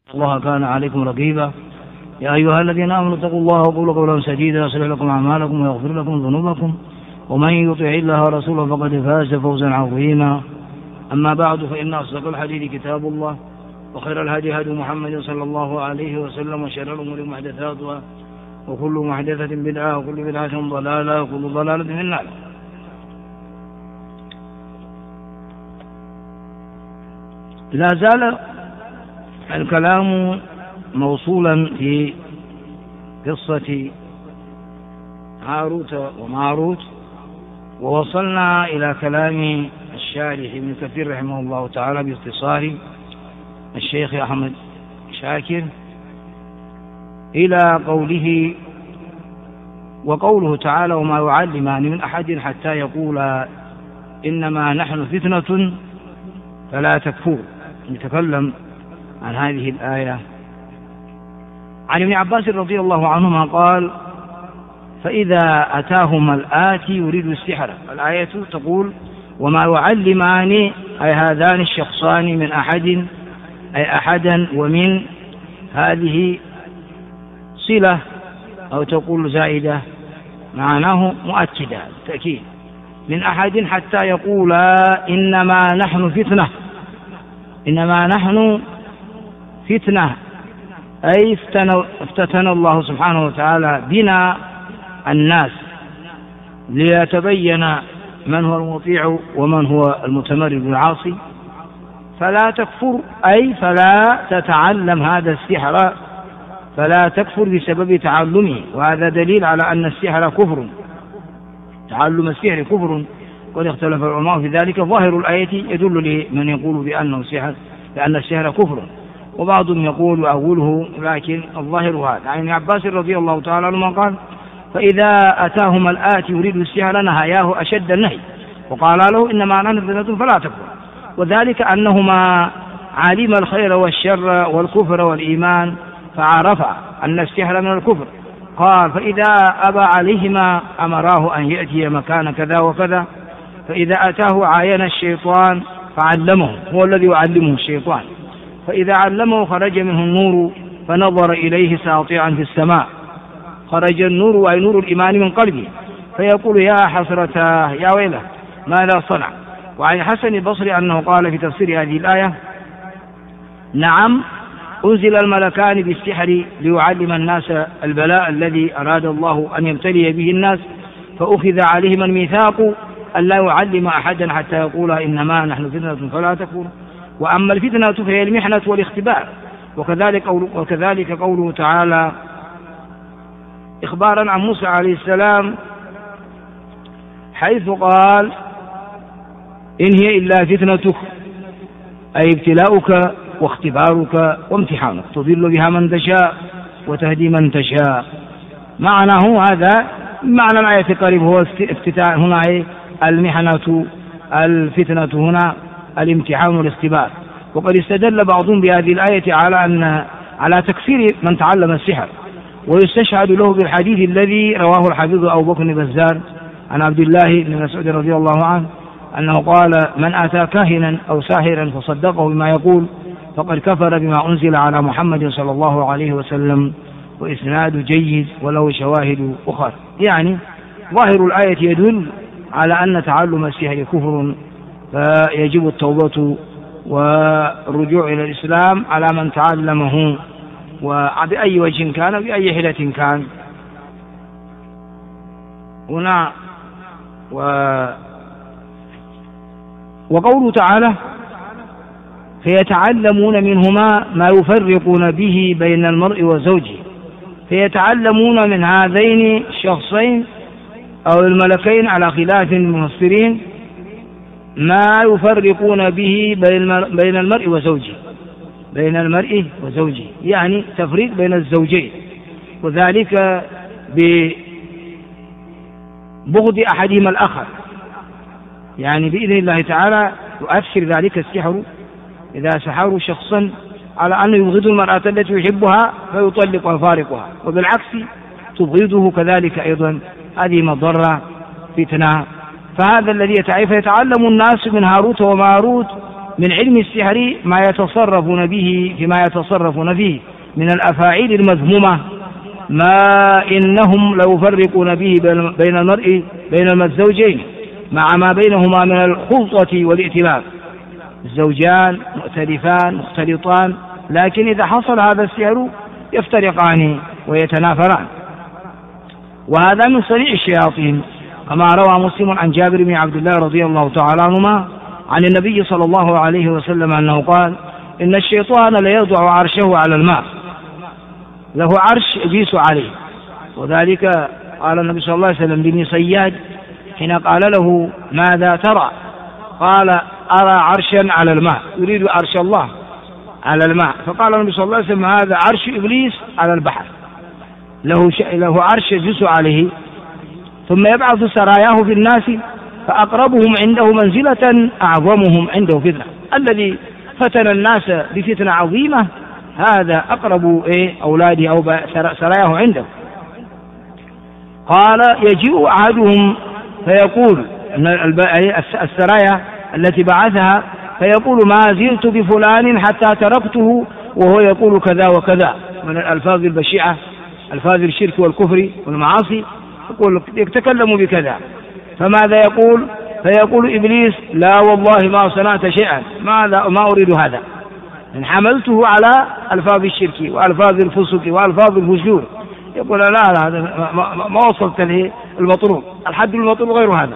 الله كان عليكم رقيبا. يا أيها الذين آمنوا اتقوا الله وقولوا قولا سديدا يصلح لكم أعمالكم ويغفر لكم ذنوبكم ومن يطع الله ورسوله فقد فاز فوزا عظيما. أما بعد فإن أصدق الحديث كتاب الله وخير الهدي هدي محمد صلى الله عليه وسلم وشر الأمور محدثاتها وكل محدثة بدعة وكل بدعة ضلالة وكل ضلالة في النار. لا زال الكلام موصولا في قصة هاروت وماروت، ووصلنا إلى كلام الشارح ابن كثير رحمه الله تعالى باختصار الشيخ أحمد شاكر إلى قوله وقوله تعالى وما يعلمان من أحد حتى يقولا إنما نحن فتنة فلا تكفر. نتكلم عن هذه الآية. عن ابن عباس رضي الله عنهما قال فإذا أتاهما الآتي يريد السحر. الآية تقول وما يعلمان أي هذان الشخصان من أحد أي أحدا، ومن هذه صلة أو تقول زائدة معناه مؤكدة تأكيد من أحد حتى يقولا إنما نحن فتنة. إنما نحن فتنة أي افتتن الله سبحانه وتعالى بنا الناس ليتبين من هو المطيع ومن هو المتمرد العاصي. فلا تكفر أي فلا تتعلم هذا السحر، فلا تكفر بسبب تعلمه، وهذا دليل على أن السحر كفر. تعلم السحر كفر، قد اختلف العلماء في ذلك. ظاهر الآية يدل لمن يقول بأنه سحر لأن السحر كفر، وبعضهم يقول وأوله، لكن الظاهر هذا. عن ابن عباس رضي الله تعالى عنهما قال فإذا أتاهما الآتي يريد السحر نهاياه أشد النهي وقال له إنما نحن فتنة فلا تكفر، وذلك أنهما علم الخير والشر والكفر والإيمان فعرف أن السحر من الكفر. قال فإذا أبى عليهما أمراه أن يأتي مكان كذا وكذا، فإذا أتاه عاين الشيطان فعلمه، هو الذي يعلمه الشيطان، فإذا علمه خرج منه النور فنظر إليه ساطعا في السماء. خرج النور أي نور الإيمان من قلبه، فيقول يا حسرته يا ويله ماذا صنع. وعن حسن البصري أنه قال في تفسير هذه الآية نعم أنزل الملكان بالسحر ليعلم الناس البلاء الذي أراد الله أن يبتلي به الناس، فأخذ عليهم الميثاق أن لا يعلم أحدا حتى يقول إنما نحن فتنة فلا تكفر. وأما الفتنة فهي المحنة والاختبار. وكذلك قوله تعالى إخبارا عن موسى عليه السلام حيث قال إن هي إلا فتنتك أي ابتلاؤك واختبارك وامتحانك تضل بها من تشاء وتهدي من تشاء. معناه هذا معنى الآية قريب، هو افتتاح هنا المحنة الفتنة هنا الامتحان والاختبار. وقد استدل بعضهم بهذه الآية على تكفير من تعلم السحر، ويستشهد له بالحديث الذي رواه الحافظ أبو بكر بزار عن عبد الله بن مسعود رضي الله عنه أنه قال من أتى كاهنا أو ساحرا فصدقه بما يقول فقد كفر بما أنزل على محمد صلى الله عليه وسلم، وإسناد جيد وله شواهد أخرى. يعني ظاهر الآية يدل على أن تعلم السحر كفر، فيجب التوبة والرجوع إلى الإسلام على من تعلمه وبأي وجه كان بأي حيلة كان. هنا وقوله تعالى فيتعلمون منهما ما يفرقون به بين المرء وزوجه. فيتعلمون من هذين الشخصين أو الملكين على خلاف المفسرين ما يفرقون به بين المرء وزوجه، بين المرء وزوجه، يعني تفريق بين الزوجين، وذلك ببغض أحدهما الآخر. يعني بإذن الله تعالى يؤثر ذلك السحر إذا سحروا شخصا على أن يبغض المرأة التي يحبها فيطلقها ويفارقها، وبالعكس تبغضه كذلك أيضا. هذه مضرة فتنة. فهذا الذي يتعلم الناس من هاروت وماروت من علم السحر ما يتصرفون به فيما يتصرفون فيه من الأفاعيل المذمومة ما إنهم لو يفرقون به بين الزوجين مع ما بينهما من الخلطة والائتلاف. الزوجان مؤتلفان مختلطان، لكن إذا حصل هذا السحر يفترقان ويتنافران، وهذا من صنيع الشياطين، كما روى مسلم عن جابر بن عبد الله رضي الله تعالى عنهما عن النبي صلى الله عليه وسلم أنه قال: إن الشيطان ليضع عرشه على الماء، له عرش يجلس عليه. وذلك قال النبي صلى الله عليه وسلم لابن صياد حين قال له: ماذا ترى؟ قال: أرى عرشا على الماء، يريد عرش الله على الماء. فقال النبي صلى الله عليه وسلم: هذا عرش إبليس على البحر، له عرش يجلس عليه، ثم يبعث سراياه في الناس فأقربهم عنده منزلة أعظمهم عنده فتنة. الذي فتن الناس بفتنة عظيمة هذا أقرب أولاده أو سراياه عنده. قال: يجيء أحدهم فيقول السرايا التي بعثها فيقول: ما زلت بفلان حتى تركته وهو يقول كذا وكذا من الألفاظ البشعة، ألفاظ الشرك والكفر والمعاصي، يتكلم بكذا. فماذا يقول؟ فيقول إبليس: لا والله ما صنعت شيئا، ما أريد هذا، إن حملته على ألفاظ الشرك وألفاظ الفسق وألفاظ الفجور. يقول: لا هذا ما وصلت له المطلوب، الحد المطلوب غير هذا.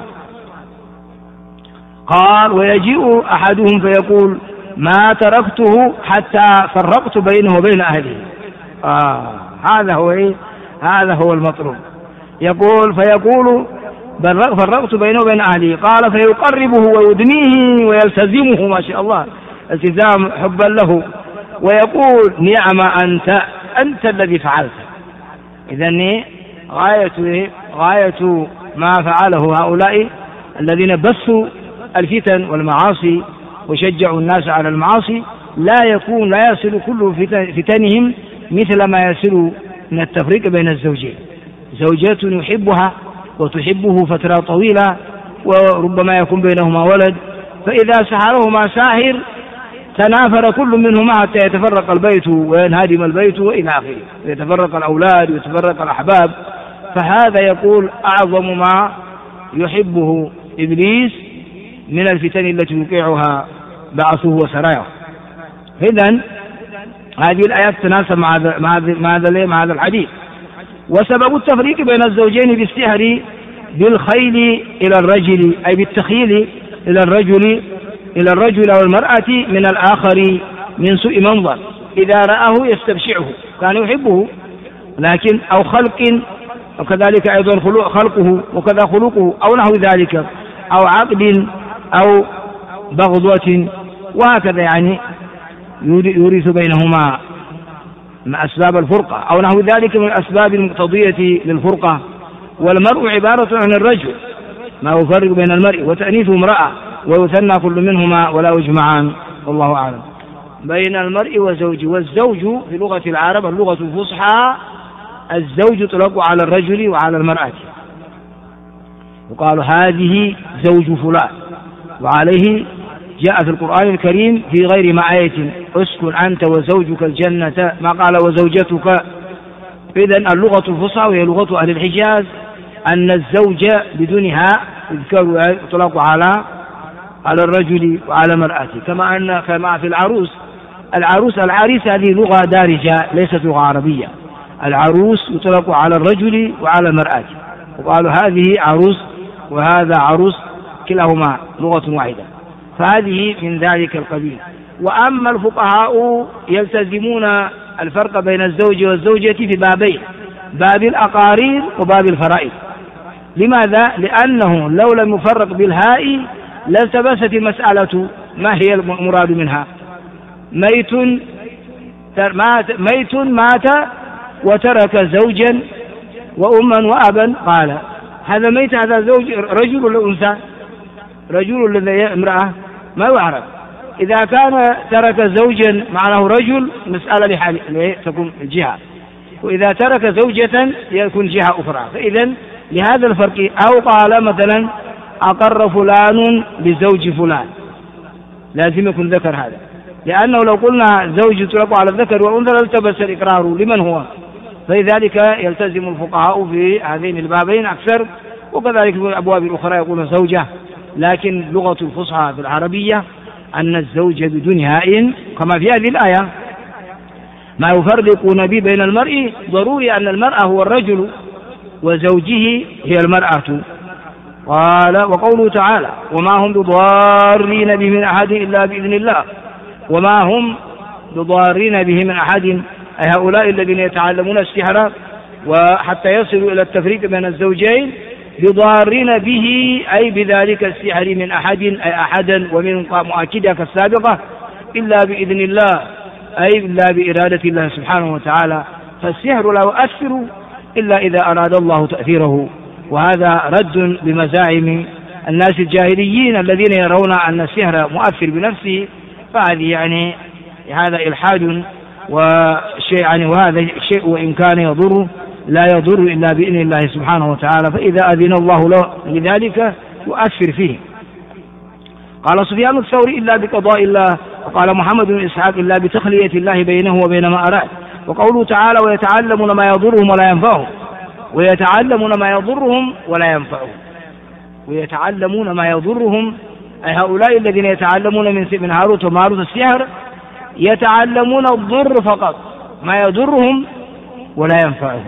قال: ويجيء أحدهم فيقول: ما تركته حتى فرقت بينه وبين أهله. هذا هو المطلوب. يقول: فيقول: فرقت بينه وبين أهله. قال: فيقربه ويدنيه ويلتزمه، ما شاء الله التزام حبا له، ويقول: نعم أنت الذي فعلت. إذن غاية ما فعله هؤلاء الذين بثوا الفتن والمعاصي وشجعوا الناس على المعاصي لا يصل كل فتنهم مثل ما يصل من التفريق بين الزوجين. زوجات يحبها وتحبه فترة طويلة وربما يكون بينهما ولد، فإذا سحرهما ساحر تنافر كل منهما حتى يتفرق البيت وينهدم البيت وإلى آخره، يتفرق الأولاد ويتفرق الأحباب. فهذا يقول أعظم ما يحبه إبليس من الفتن التي يوقعها بعثه وسراياه. إذن هذه الآيات تناسب مع هذا الحديث. وسبب التفريق بين الزوجين بالسحر بالخيل إلى الرجل، أي بالتخيل إلى الرجل أو المرأة من الآخر من سوء منظر، إذا رآه يستبشعه كان يحبه، لكن أو خلق، وكذلك أيضا خلقه وكذا خلقه أو نحو ذلك، أو عقد أو بغضوة، وهكذا يعني يورث بينهما مع أسباب الفرقة أو نحو ذلك من الأسباب المقتضية للفرقة. والمرء عبارة عن الرجل، ما يفرق بين المرء وتأنيثه امرأة، ويثنى كل منهما ولا يجمعان، والله أعلم. بين المرء وزوجه، والزوج في لغة العرب اللغة الفصحى الزوج يطلق على الرجل وعلى المرأة، وقال هذه زوج فلان، وعليه جاء في القرآن الكريم في غير ما آية: اسكن أنت وزوجك الجنة، ما قال وزوجتك. إذن اللغة الفصحى وهي لغة أهل الحجاز أن الزوج بدونها يطلق على الرجل وعلى المرأة، كما في العريس هذه لغة دارجة ليست لغة عربية. العروس يطلق على الرجل وعلى المرأة، وقالوا هذه عروس وهذا عروس، كلاهما لغة واحدة، فهذه من ذلك القبيل. وأما الفقهاء يلتزمون الفرق بين الزوج والزوجة في بابين: باب الأقارير وباب الفرائض. لماذا؟ لأنه لو لم يفرق بالهاء لالتبست المسألة ما هي المراد منها. ميت مات وترك زوجا وأما وأبا، قال هذا ميت، هذا زوج رجل ولا أنثى؟ رجل ولا امرأة؟ ما يعرف. إذا كان ترك زوجا معناه رجل مسألة لحال تكون جهة، وإذا ترك زوجة يكون جهة أخرى. فإذا لهذا الفرق. أو قال مثلا أقر فلان بزوج فلان، لازم يكون ذكر هذا، لأنه لو قلنا زوج يطلق على الذكر والأنثى لالتبس الإقرار لمن هو، فلذلك يلتزم الفقهاء في هذين البابين أكثر، وكذلك في الأبواب الأخرى يقولون زوجة، لكن لغة الفصحى في العربية أن الزوج بدون هاء كما في هذه الآية ما يفرقون به بين المرء، ضروري أن المرأة هو الرجل وزوجه هي المرأة. قال وقوله تعالى وما هم بضارين به من أحد إلا بإذن الله، وما هم بضارين به من أحد أي هؤلاء الذين يتعلمون السحر وحتى يصلوا إلى التفريق بين الزوجين، بضارين به أي بذلك السحر من أحد أي أحدا ومن مؤكدة كالسابقة إلا بإذن الله أي إلا بإرادة الله سبحانه وتعالى، فالسحر لا يؤثر إلا إذا أراد الله تأثيره. وهذا رد بمزاعم الناس الجاهليين الذين يرون أن السحر مؤثر بنفسه، فهذه يعني هذا إلحاد وشيء يعني، وهذا الشيء وإن كان يضر لا يضر إلا بإذن الله سبحانه وتعالى، فإذا أذن الله له لذلك يؤثر فيه. قال سفيان الثوري إلا بقضاء الله، وقال محمد بن إسحاق إلا بتخلية الله بينه وبين ما أراد. وقوله تعالى ويتعلمون ما يضرهم ولا ينفعهم، ويتعلمون ما يضرهم ولا ينفعهم، ويتعلمون ما يضرهم أي هؤلاء الذين يتعلمون من هاروت وماروت السحر يتعلمون الضر فقط، ما يضرهم ولا ينفعهم.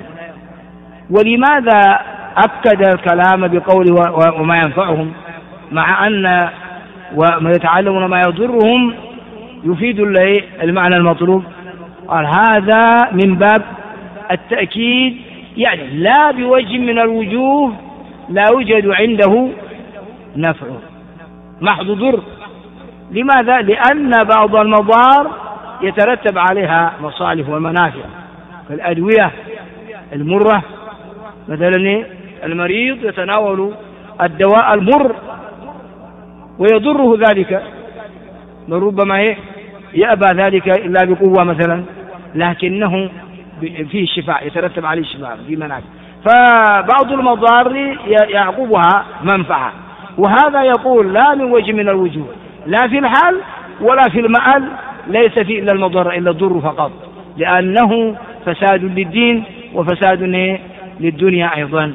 ولماذا أكد الكلام بقوله وما ينفعهم مع أن وما يتعلمون ما يضرهم يفيد المعنى المطلوب؟ قال هذا من باب التأكيد، يعني لا بوجه من الوجوه لا يوجد عنده نفع محض ضر. لماذا؟ لأن بعض المضار يترتب عليها مصالح ومنافع، فالأدوية المرة مثلا المريض يتناول الدواء المر ويضره ذلك، ربما يأبى ذلك إلا بقوة مثلا، لكنه فيه الشفاء يترتب عليه الشفاء في منافع، فبعض المضار يعقبها منفعة. وهذا يقول لا من وجه من الوجوه، لا في الحال ولا في المآل ليس فيه إلا المضر إلا الضر فقط، لأنه فساد للدين وفساد للدنيا أيضا.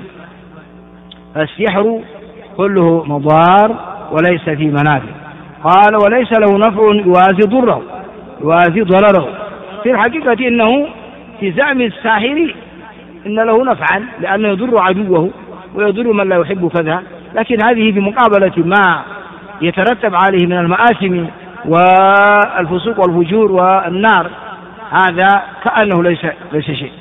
السحر كله مضار وليس فيه منافع. قال وليس له نفع يوازي ضره يوازي ضرره. في الحقيقة إنه في زعم الساحر إن له نفعا لأنه يضر عدوه ويضر من لا يحب كذا، لكن هذه في مقابلة ما يترتب عليه من المآثم والفسوق والفجور والنار، هذا كأنه ليس شيء.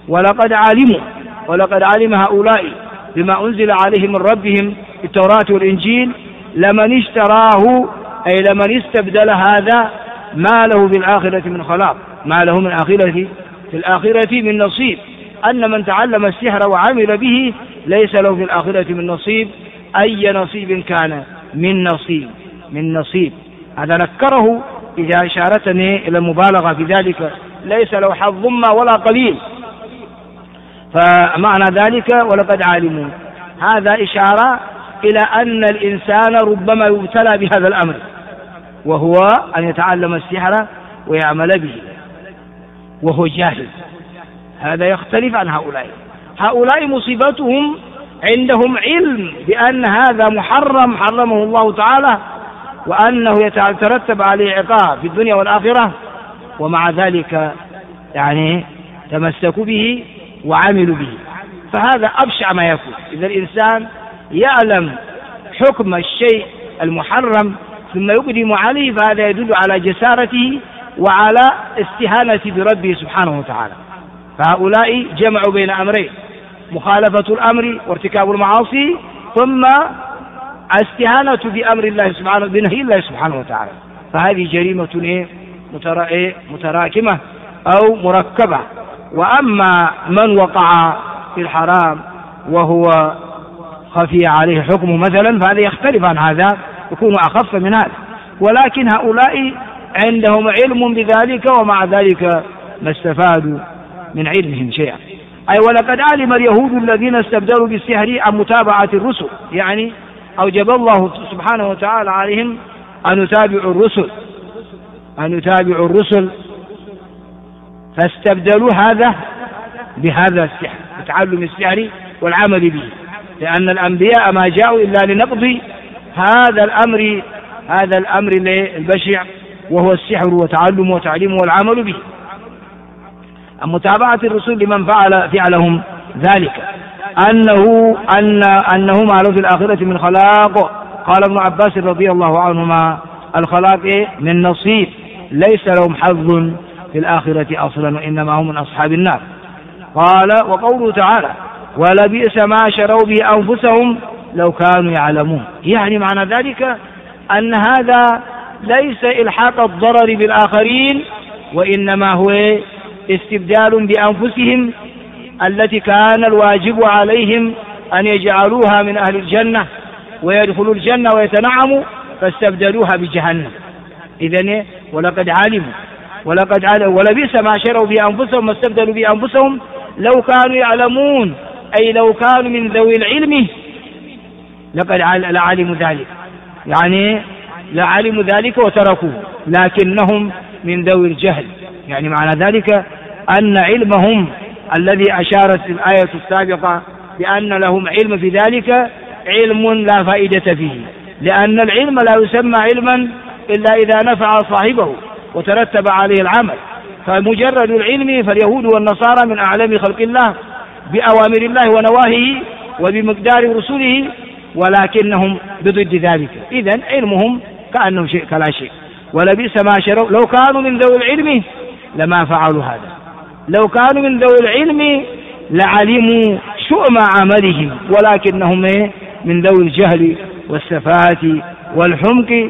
ولقد علم هؤلاء بما أنزل عليهم من ربهم التوراة والإنجيل لمن اشتراه أي لمن استبدل هذا ما له في الآخرة من خلاق، ما له من في الآخرة من نصيب، أن من تعلم السحر وعمل به ليس له في الآخرة من نصيب، أي نصيب كان من نصيب. هذا نكره إذا أشارتني إلى المبالغة في ذلك، ليس له حظ ولا قليل. فمعنى ذلك ولقد علموا هذا إشارة إلى أن الإنسان ربما يبتلى بهذا الأمر، وهو أن يتعلم السحر ويعمل به وهو جاهل. هذا يختلف عن هؤلاء مصيبتهم عندهم علم بأن هذا محرم حرمه الله تعالى وأنه يترتب عليه عقاب في الدنيا والآخرة، ومع ذلك يعني تمسكوا به وعملوا به. فهذا أبشع ما يكون إذا الإنسان يعلم حكم الشيء المحرم ثم يقدم عليه، فهذا يدل على جسارته وعلى استهانة بربه سبحانه وتعالى. فهؤلاء جمعوا بين أمرين: مخالفة الأمر وارتكاب المعاصي، ثم استهانة بأمر الله سبحانه بنهي الله سبحانه وتعالى. فهذه جريمة متراكمة أو مركبة. وأما من وقع في الحرام وهو خفي عليه حكمه مثلا فهذا يختلف عن هذا، يكون أخف من هذا. ولكن هؤلاء عندهم علم بذلك ومع ذلك ما استفادوا من علمهم شيئا. أي ولقد علم اليهود الذين استبدلوا بالسحر عن متابعة الرسل، يعني أوجب الله سبحانه وتعالى عليهم أن يتابعوا الرسل فاستبدلوا هذا بهذا السحر، بتعلم السحر والعمل به، لأن الأنبياء ما جاءوا إلا لنقضي هذا الأمر البشع، وهو السحر وتعلمه وتعليمه والعمل به. متابعة الرسل لمن فعلهم ذلك أنهم علوا في الآخرة من خلاق. قال ابن عباس رضي الله عنهما: الخلاق من نصيب، ليس لهم حظ في الآخرة أصلا، وإنما هم من أصحاب النار. قال: وقوله تعالى: ولبئس ما شروا به أنفسهم لو كانوا يعلمون. يعني معنى ذلك أن هذا ليس إلحاق الضرر بالآخرين، وإنما هو استبدال بأنفسهم التي كان الواجب عليهم أن يجعلوها من أهل الجنة ويدخلوا الجنة ويتنعموا، فاستبدلوها بجهنم. إذن ولقد علموا ولبئس ما شروا بأنفسهم، ما استبدلوا بأنفسهم لو كانوا يعلمون، أي لو كانوا من ذوي العلم لقد لعلموا ذلك، يعني لعلموا ذلك وتركوه، لكنهم من ذوي الجهل. يعني معنى ذلك أن علمهم الذي أشارت الآية السابقة بأن لهم علم في ذلك علم لا فائدة فيه، لأن العلم لا يسمى علما إلا إذا نفع صاحبه وترتب عليه العمل. فمجرد العلم، فاليهود والنصارى من أعلم خلق الله بأوامر الله ونواهيه وبمقدار رسله، ولكنهم بضد ذلك. إذن علمهم كأنهم شيء كلا شيء. ولبئس ما شروا، لو كانوا من ذوي العلم لما فعلوا هذا، لو كانوا من ذوي العلم لعلموا شؤم عملهم، ولكنهم من ذوي الجهل والسفاهة والحمق.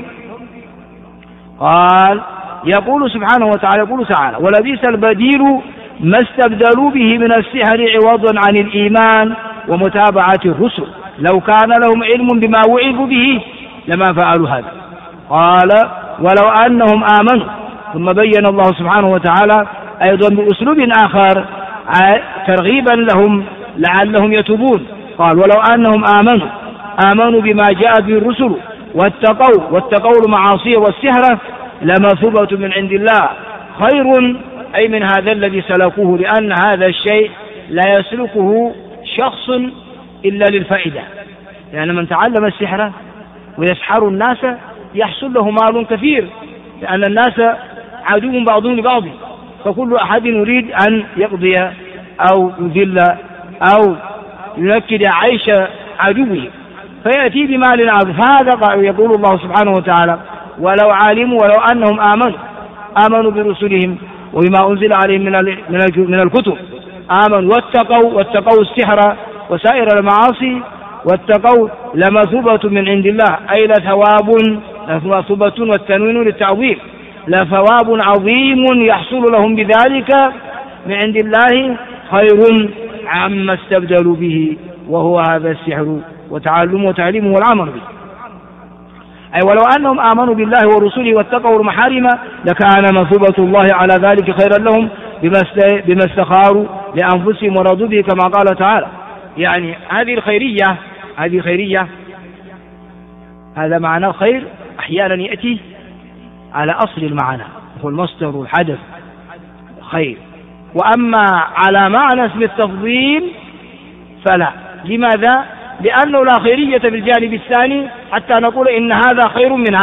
قال: يقول سبحانه وتعالى: ولبئس البديل ما استبدلوا به من السحر عوضا عن الإيمان ومتابعة الرسل، لو كان لهم علم بما وعظوا به لما فعلوا هذا. قال: ولو أنهم آمنوا. ثم بين الله سبحانه وتعالى أيضا بأسلوب آخر ترغيبا لهم لعلهم يتوبون. قال: ولو أنهم آمنوا بما جاء به الرسل واتقوا المعاصي والسحر لمثوبة من عند الله خير، أي من هذا الذي سلكوه، لأن هذا الشيء لا يسلكه شخص إلا للفائدة، لأن من تعلم السحر ويسحر الناس يحصل له مال كثير، لأن الناس عدو بعضهم لبعض، فكل أحد يريد أن يقضي أو يذل أو ينكد عيش عدوه، فيأتي بمال عظيم. هذا يقول الله سبحانه وتعالى: ولو أنهم آمنوا برسلهم وبما أنزل عليهم من الكتب، آمنوا واتقوا السحر وسائر المعاصي واتقوا لمثوبة من عند الله، أي لمثوبة والتنوين للتعظيم، لثواب عظيم يحصل لهم بذلك من عند الله خير عما استبدلوا به، وهو هذا السحر وتعليمه والعمل به. أي ولو أنهم آمنوا بالله ورسله واتقوا المحارم لكان مثوبة الله على ذلك خيرا لهم بما استخاروا لأنفسهم ورضوا به، كما قال تعالى. يعني هذه خيرية، هذا معنى الخير أحيانا يأتي على أصل المعنى، هو المصدر والحدث خير، وأما على معنى اسم التفضيل فلا. لماذا؟ لأنه لا خيرية في الجانب الثاني حتى نقول إن هذا خير من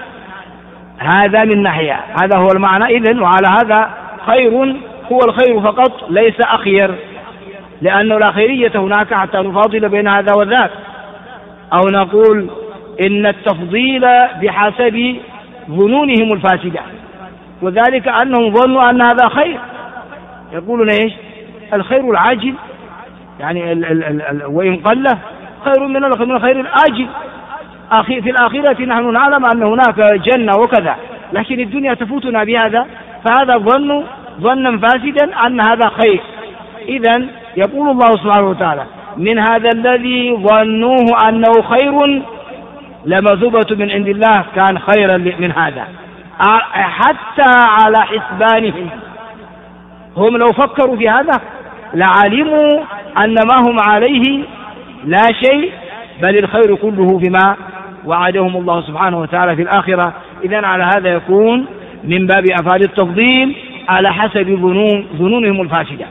هذا من ناحية، هذا هو المعنى. إذن وعلى هذا خير هو الخير فقط، ليس أخير، لأنه لا خيرية هناك حتى نفاضل بين هذا وذاك، أو نقول إن التفضيل بحسب ظنونهم الفاسدة، وذلك أنهم ظنوا أن هذا خير. يقولون إيش؟ الخير العاجل، يعني وإن قل خير من الخير الآجل. في الآخرة نحن نعلم أن هناك جنة وكذا، لكن الدنيا تفوتنا بهذا، فهذا ظنا فاسدا أن هذا خير. إذن يقول الله سبحانه وتعالى: من هذا الذي ظنوه أنه خير لمثوبة من عند الله كان خيرا من هذا، حتى على حسبانهم. هم لو فكروا في هذا لعلموا أن ما هم عليه لا شيء، بل الخير كله وعدهم الله سبحانه وتعالى في الآخرة. إذن على هذا يكون من باب أفعال التفضيل على حسب ظنونهم الفاسدة.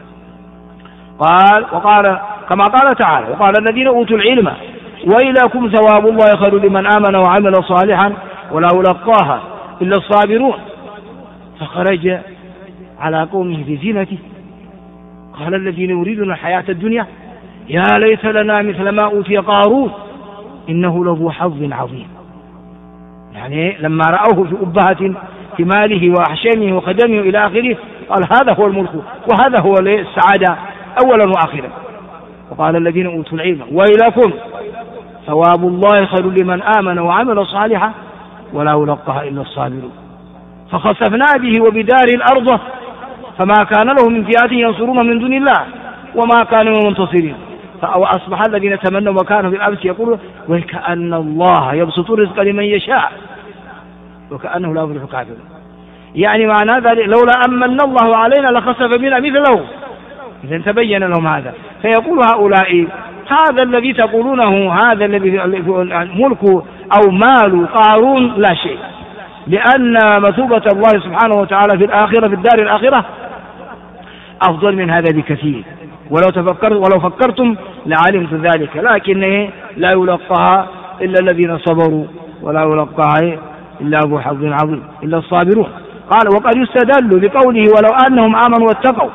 وقال كما قال تعالى: وقال الذين أوتوا العلم ويلكم ثواب الله خير لمن آمن وعمل صالحا ولا يلقاها إلا الصابرون. فخرج على قومه في زينته قال الذين يريدون الحياة الدنيا يا ليت لنا مثل ما أوتي قارون إنه لذو حظ عظيم. يعني لما رأوه في أبهة في ماله وأحشامه وخدمه إلى آخره قال هذا هو الملك وهذا هو السعادة أولا وآخرا. وقال الذين أوتوا العلم ويلكم ثواب الله خير لمن آمن وعمل صالحا ولا يلقاها إلا الصابرون. فخسفنا به وبدار الأرض فما كان له من فئات ينصرون من دون الله وما كانوا منتصرين. فأصبح الذين تمنوا مكانه في الأمس يقولوا وكأن الله يبسط الرزق لمن يشاء وكأنه لا يفلح الكافرون. يعني معنى ذلك لولا أمن الله علينا لخسف بنا مثله. إذا تبين لهم هذا. فيقول هؤلاء هذا الذي تقولونه هذا الذي ملك أو مال قارون لا شيء، لأن مثوبة الله سبحانه وتعالى في الآخرة في الدار الآخرة أفضل من هذا بكثير. ولو فكرتم لعلمت ذلك، لكن لا يلقاها إلا الذين صبروا ولا يلقاها إلا ذو حظ عظيم إلا الصابرون. قال وقد يستدل بقوله ولو أنهم آمنوا واتقوا.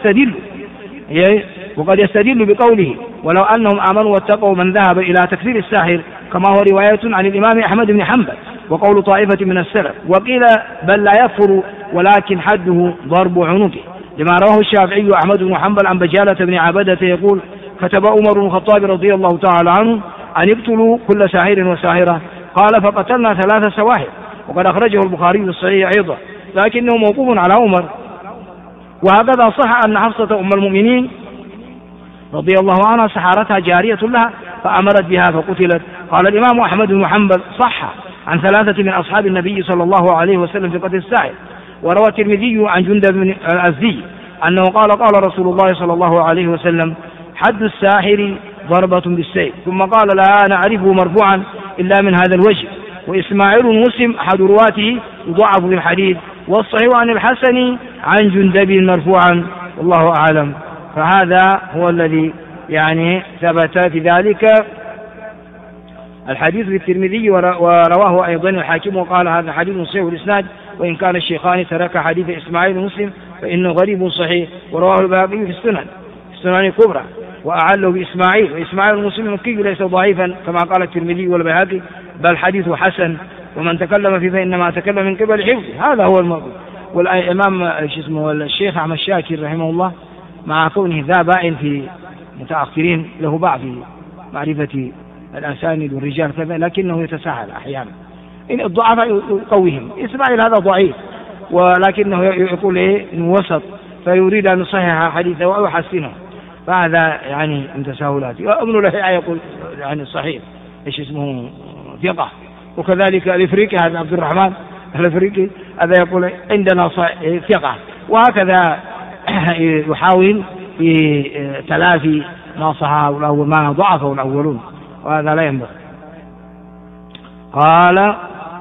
وقد يستدل بقوله ولو أنهم آمنوا واتقوا من ذهب إلى تكفير الساحر كما هو رواية عن الإمام أحمد بن حنبل وقول طائفة من السلف. وقيل بل لا يكفر ولكن حده ضرب عنقه، لما رواه الشافعي وأحمد بن حنبل عن بجالة بن عبدة يقول كتب عمر بن الخطاب رضي الله تعالى عنه أن يقتلوا كل ساحر وساحرة. قال فقتلنا 3 سواحر. وقد أخرجه البخاري في الصحيح أيضا لكنه موقوف على عمر. وهكذا صح أن حفصة أم المؤمنين رضي الله عنها سحرتها جارية لها فأمرت بها فقتلت. قال الإمام أحمد بن حنبل صح عن 3 من أصحاب النبي صلى الله عليه وسلم في قتل الساحر. وروى الترمذي عن جندب بن الأزدي أنه قال رسول الله صلى الله عليه وسلم حد الساحر ضربة بالسيف. ثم قال لا نعرفه مرفوعا إلا من هذا الوجه. وإسماعيل المسلم أحد رواته يضعف في الحديث، والصحيح عن الحسن عن جندب مرفوعا والله أعلم. فهذا هو الذي يعني ثبت في ذلك الحديث في الترمذي ورواه أيضا الحاكم وقال هذا حديث صحيح الإسناد وإن كان الشيخان ترك حديث إسماعيل المسلم فإنه غريب صحيح. ورواه البيهقي في السنن الكبرى وأعله بإسماعيل. وإسماعيل المسلم المكي ليس ضعيفا كما قال الترمذي والبيهقي بل حديث حسن، ومن تكلم فيه فإنما تكلم من قبل حفظه. هذا هو الموضوع. والإمام الشيخ أحمد شاكر رحمه الله مع كونه ذا بائن في متأخرين له بعض في معرفة الأسانيد والرجال كذا لكنه يتساهل أحيانا. إن الضعفاء يقويهم. إسماعيل هذا ضعيف ولكنه يقول إنه وسط فيريد أن يصحح حديثه أو يحسنه، فهذا يعني من تساهلاته. وابن لهيعة يقول يعني صحيح ثقة. وكذلك الإفريقي هذا عبد الرحمن الإفريقي هذا يقول عندنا ثقة. وهكذا يحاول في تلافي ما صححه ما ضعفه الأولون، وهذا لا ينبغي. قال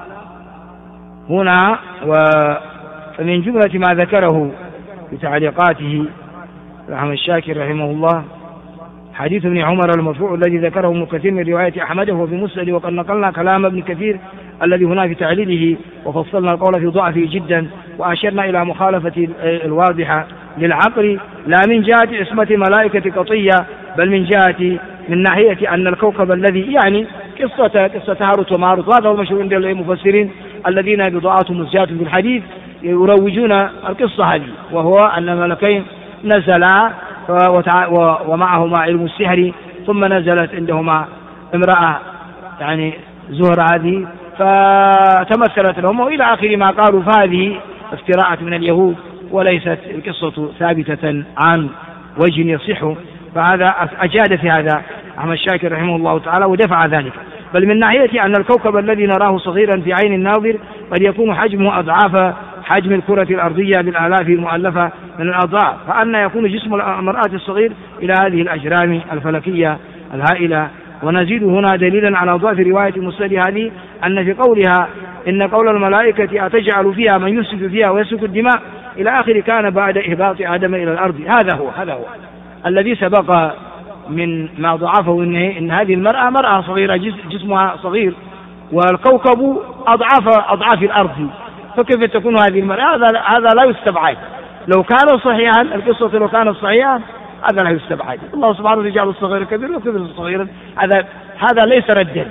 هنا ومن جملة ما ذكره في تعليقاته رحمه الشاكر رحمه الله حديث ابن عمر المرفوع الذي ذكره ابن كثير من رواية أحمد وهو في مسند. وقد نقلنا كلام ابن كثير الذي هنا في تعليله وفصلنا القول في ضعفه جدا وأشرنا إلى مخالفة الواضحة للعقل لا من جهة عصمة الملائكة قطية بل من جهة من ناحية أن الكوكب الذي يعني قصة هاروت وماروت، وهذا هو المشهور عند المفسرين الذين بضاعتهم مزجاة في الحديث يروجون القصة هذه، وهو أن الملكين نزلا ومعهما علم السحر ثم نزلت عندهما امرأة يعني زهرة هذه فتمثلت لهم وإلى آخر ما قالوا. فهذه افتراءات من اليهود وليست القصة ثابتة عن وجه يصح. فهذا أجاد في هذا أحمد شاكر رحمه الله تعالى ودفع ذلك. بل من ناحية أن الكوكب الذي نراه صغيرا في عين الناظر قد يكون حجمه أضعاف حجم الكرة الأرضية بالآلاف المؤلفة من الأضعاف، فأن يكون جسم المرأة الصغير إلى هذه الأجرام الفلكية الهائلة ونزيد هنا دليلا على ضعف رواية المسند هذه أن في قولها إن قول الملائكة أتجعل فيها من يفسد فيها ويسفك الدماء إلى آخر كان بعد إهباط آدم إلى الأرض. هذا هو الذي سبق من ما ضعفه إن هذه المرأة مرأة صغيرة، جسمها صغير، والكوكب أضعاف الأرض، فكيف تكون هذه المرأة؟ هذا لا يستبعد. لو كان صحيحا القصة، لو كانت صحيحا هذا لا يستبعد. الله سبحانه يجعل الصغير كبير وكبير صغيرا، هذا ليس ردا.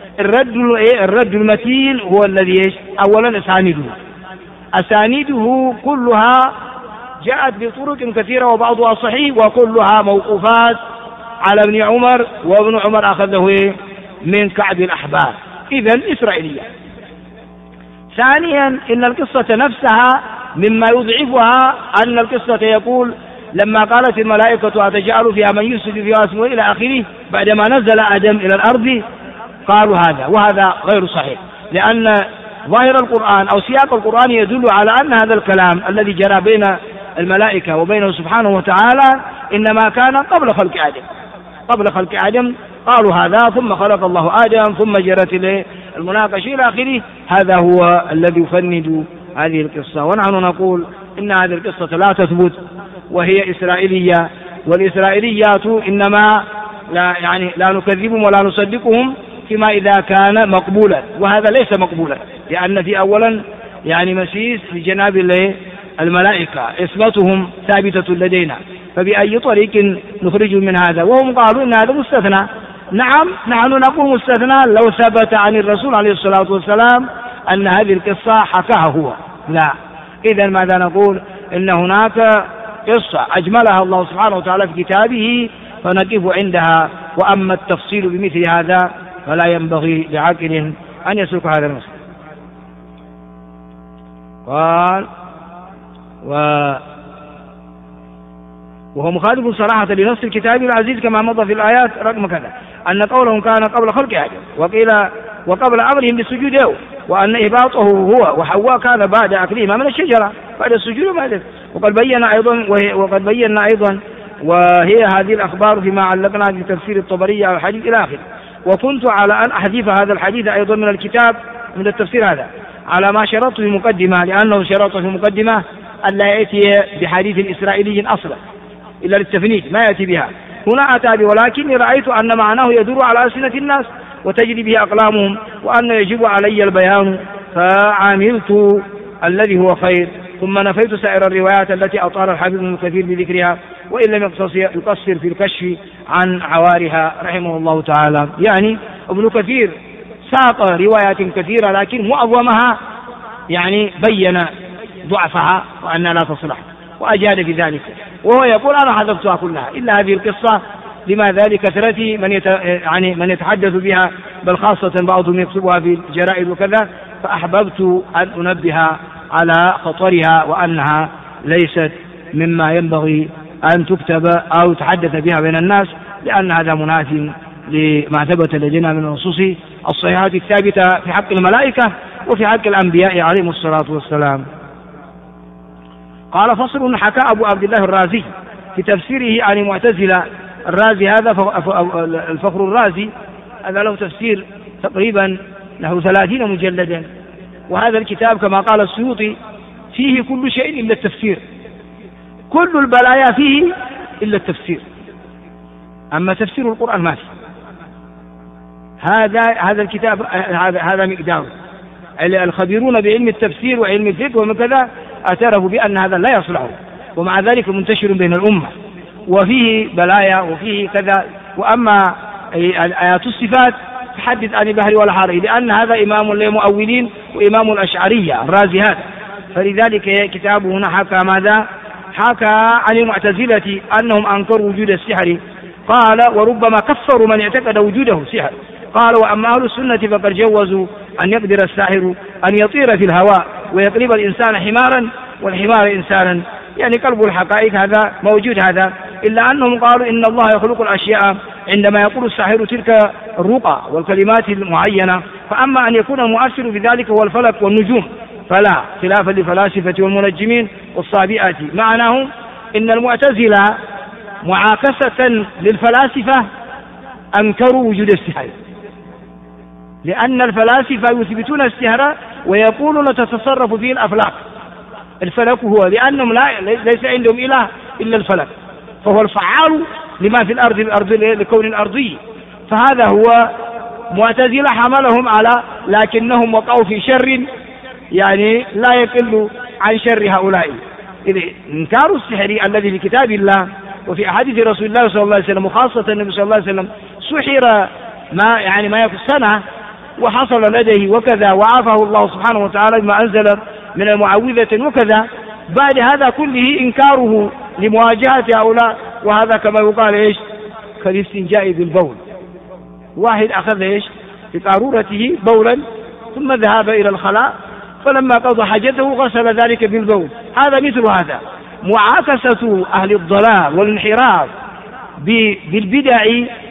الرد المتين هو الذي أولا أسانيده كلها جاءت بطرق كثيرة وبعضها صحيح وكلها موقوفات على ابن عمر، وابن عمر أخذه من كعب الأحبار، إذن إسرائيلية. ثانيا إن القصة نفسها مما يضعفها أن القصة يقول لما قالت الملائكة أتجعل فيها من يفسد فيها واسمه إلى آخره، بعدما نزل آدم إلى الأرض قالوا هذا، وهذا غير صحيح، لأن ظاهر القرآن أو سياق القرآن يدل على أن هذا الكلام الذي جرى بين الملائكة وبينه سبحانه وتعالى إنما كان قبل خلق آدم قالوا هذا، ثم خلق الله آدم، ثم جرت المناقشة إلى آخره. هذا هو الذي يفند هذه القصة. ونحن نقول إن هذه القصة لا تثبت وهي إسرائيلية، والإسرائيليات إنما لا نكذبهم ولا نصدقهم فيما إذا كان مقبولا، وهذا ليس مقبولا، لأن في أولا مسيس لجناب الملائكة، إثباتهم ثابتة لدينا، فبأي طريق نخرج من هذا؟ وهم قالوا إن هذا مستثنى. نعم، نحن نقول مستثنى لو ثبت عن الرسول عليه الصلاة والسلام أن هذه القصة حكاها هو، لا. إذن ماذا نقول؟ إن هناك قصة أجملها الله سبحانه وتعالى في كتابه فنقف عندها، وأما التفصيل بمثل هذا فلا ينبغي لعاقل أن يسلك هذا المسلك. قال وهو مخالف صراحة لنص الكتاب العزيز كما مضى في الآيات رقم كذا، أن قولهم كان قبل خلق آدم، وقيل وقبل أمرهم بالسجود له، وأن إهباطه هو وحواء كان بعد أكلهما من الشجرة، بعد السجود وقد بينا أيضا وهي هذه الأخبار فيما علقنا في تفسير الطبري على الحديث إلى آخره. وكنت على أن أحذف هذا الحديث أيضا من الكتاب من التفسير هذا على ما شرطت في مقدمة، لأنه شرط في مقدمة أن لا يأتي بحديث إسرائيلي أصلا إلا للتفنيد، ما يأتي بها. هنا أتى به، ولكني رأيت أن معناه يدور على ألسنة الناس وتجري به أقلامهم، وأن يجب علي البيان، فعملت الذي هو خير، ثم نفيت سائر الروايات التي أطال الحافظ ابن كثير بذكرها، وإن لم يقصر في الكشف عن عوارها رحمه الله تعالى. ابن كثير ساق روايات كثيرة، لكن معظمها بين ضعفها وأن لا تصلح، وأجاد في ذلك، وهو يقول أنا حذفتها كلها إلا هذه القصة، لماذا؟ لكثرة من يتحدث بها، بل خاصة بعضهم يكتبها في الجرائد وكذا، فأحببت أن أنبه على خطرها وأنها ليست مما ينبغي أن تكتب أو تحدث بها بين الناس، لأن هذا مناف لما ثبت لدينا من النصوص الصحيحات الثابتة في حق الملائكة وفي حق الأنبياء عليهم الصلاة والسلام. قال فصل. حكى أبو عبد الله الرازي في تفسيره عن المعتزلة. الرازي هذا الفخر الرازي هذا له تفسير تقريبا له 30 مجلدا، وهذا الكتاب كما قال السيوطي فيه كل شيء إلا التفسير، كل البلايا فيه إلا التفسير، أما تفسير القرآن ما فيه. هذا الكتاب هذا مقداره. الخبيرون بعلم التفسير وعلم الفقه ومن كذا اعترفوا بأن هذا لا يصلح، ومع ذلك منتشر بين الأمة وفيه بلايا وفيه كذا. وأما آيات الصفات تحدث عن البحر والحر، لأن هذا إمام للمؤولين وإمام الأشعرية الرازي هذا، فلذلك كتابه هنا حكى ماذا؟ حكى عن المعتزلة أنهم أنكروا وجود السحر، قال وربما كفروا من اعتقد وجوده سحر. قال وأما أهل السنة فقد جوزوا أن يقدر الساحر أن يطير في الهواء ويقلب الإنسان حمارا والحمار إنسانا، قلب الحقائق هذا موجود هذا، إلا أنهم قالوا إن الله يخلق الأشياء عندما يقول الساحر تلك الرقى والكلمات المعينة، فأما أن يكون المؤثر في ذلك هو الفلك والنجوم فلا، خلافا للفلاسفة والمنجمين والصابئات. معناه إن المعتزلة معاكسة للفلاسفة أنكروا وجود السحر، لأن الفلاسفة يثبتون السحر ويقولون تتصرف فيه الأفلاك. الفلك هو لأنهم ليس عندهم إله إلا الفلك، فهو الفعال لما في الأرض لكون الأرضي. فهذا هو معتزلة حملهم على، لكنهم وقعوا في شر يعني لا يقل عن شر هؤلاء. إذ إنكار السحر الذي في كتاب الله وفي أحاديث رسول الله صلى الله عليه وسلم، وخاصة النبي صلى الله عليه وسلم سحر ما يكون سنة وحصل لديه وكذا، وعافه الله سبحانه وتعالى بما أنزل من المعوذة وكذا. بعد هذا كله إنكاره لمواجهة هؤلاء، وهذا كما يقال إيش كالاستنجاء بالبول. واحد أخذ إيش في قارورته بولا ثم ذهب إلى الخلاء، فلما قضى حاجته غسل ذلك بالبول. هذا مثل هذا معاكسة أهل الضلال والانحراف بالبدع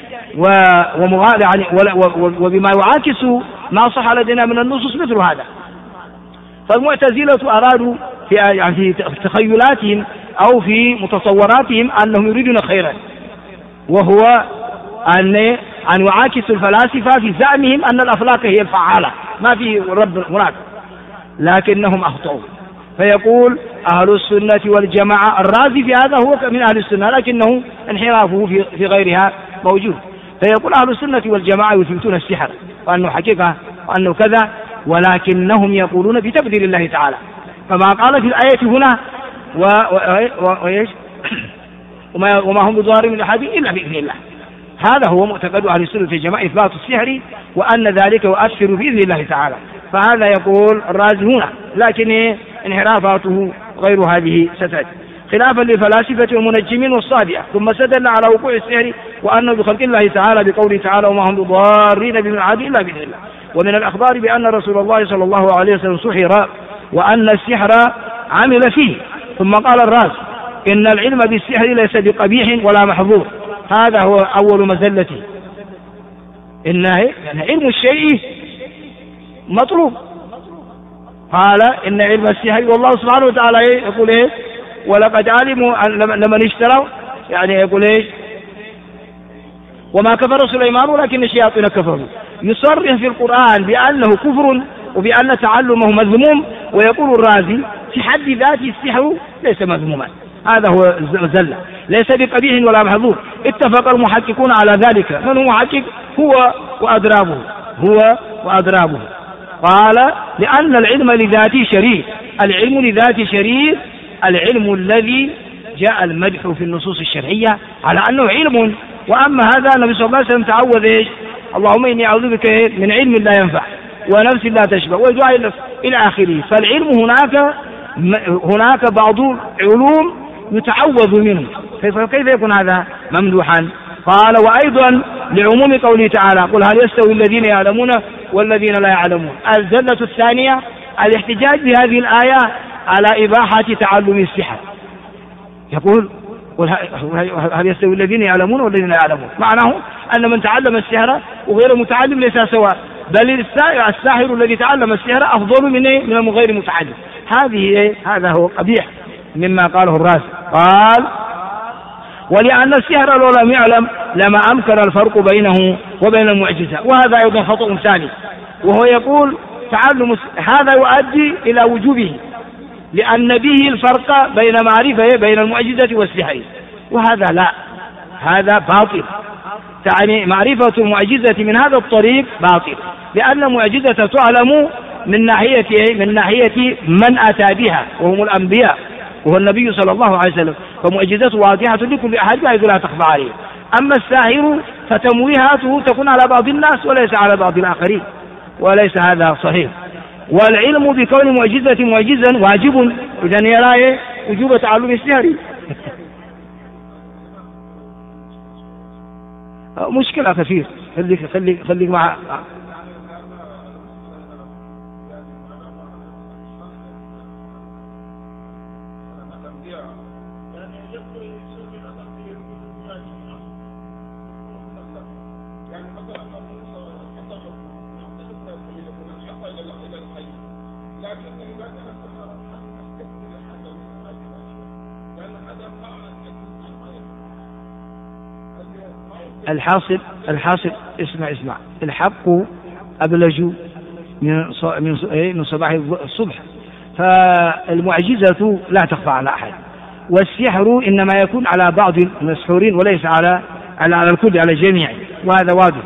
وبما يعاكس ما صح لدينا من النصوص مثل هذا. فالمعتزلة أرادوا في تخيلاتهم أو في متصوراتهم أنهم يريدون خيرا، وهو أن يعاكسوا الفلاسفة في زعمهم أن الأفلاك هي الفعالة، ما في رب هناك، لكنهم أخطأوا. فيقول أهل السنة والجماعة، الرازي في هذا هو من أهل السنة لكنه انحرافه في غيرها موجود. فيقول أهل السنة والجماعة يثبتون السحر وأنه حقيقة وأنه كذا، ولكنهم يقولون بتقدير الله تعالى، كما قال في الآية هنا وما هم بضارين من أحد إلا بإذن الله. هذا هو معتقد أهل السنة والجماعة، إثبات السحر وأن ذلك يؤثر بإذن الله تعالى. فهذا يقول الرازي هنا، لكن انحرافاته غير هذه ستأتي، خلافا للفلاسفة والمنجمين والصابئة. ثم استدل على وقوع السحر وأنه بخلق الله تعالى بقوله تعالى وما هم بضارين من أحد إلا بإذن الله. ومن الأخبار بأن رسول الله صلى الله عليه وسلم سحر وأن السحر عمل فيه. ثم قال الرازي إن العلم بالسحر ليس بقبيح ولا محظور. هذا هو أول مزلته، إن علم الشيء مطلوب. قال إن علم السحر، والله سبحانه وتعالى يقول إيه ولقد علموا لمن اشتروا، يعني يقول إيه وما كفر سليمان ولكن الشياطين كفروا. يصرح في القرآن بأنه كفر وبأن تعلمه مذموم، ويقول الرازي في حد ذاته السحر ليس مذموما. هذا هو الزلة، ليس بقبيح ولا محظور. اتفق المحققون على ذلك. من هو محقق؟ هو وأدرابه. قال لأن العلم لذاته شريف. العلم لذاته شريف، العلم الذي جاء المدح في النصوص الشرعية على أنه علم. وأما هذا النبي صلى الله عليه وسلم تعوذ إيش اللهم إني أعوذ بك من علم لا ينفع ونفس لا تشبع ودعاء النفس إلى آخره. فالعلم هناك بعض علوم يتعوذ منه، كيف يكون هذا ممدوحا؟ قال وأيضا لعموم قوله تعالى قل هل يستوي الذين يعلمون والذين لا يعلمون. الزلة الثانية الاحتجاج بهذه الآية على إباحة تعلم السحر. يقول هل يستوي الذين يعلمون والذين لا يعلمون، معناه أن من تعلم السحر وغير متعلم ليس سواء، بل الساحر الذي تعلم السحر أفضل من غير متعلم. هذا هو قبيح مما قاله الرازي. قال ولأن السحر لو لم يعلم لما أمكن الفرق بينه وبين المعجزة. وهذا أيضا خطأ ثاني، وهو يقول تعلم هذا يؤدي إلى وجوبه، لأن به الفرق بين معرفة بين المعجزة والسحر، وهذا لا، هذا باطل. يعني معرفة المعجزة من هذا الطريق باطل، لأن المعجزة تعلم من ناحية من أتى بها وهم الأنبياء وهو النبي صلى الله عليه وسلم، فمعجزته واضحة لكل أحد بحيث لا تخفى عليه. أما الساحر فتمويهاته تكون على بعض الناس وليس على بعض الآخرين، وليس هذا صحيح. والعلم بكون معجزة معجزا واجب، إذن يرى وجوب تعلم السحر. مشكلة كثير، خليك مع الحاصل اسمع الحق أبلج من صباح الصبح، فالمعجزة لا تخفى على أحد، والسحر إنما يكون على بعض المسحورين وليس على الكل، على الجميع، وهذا واضح.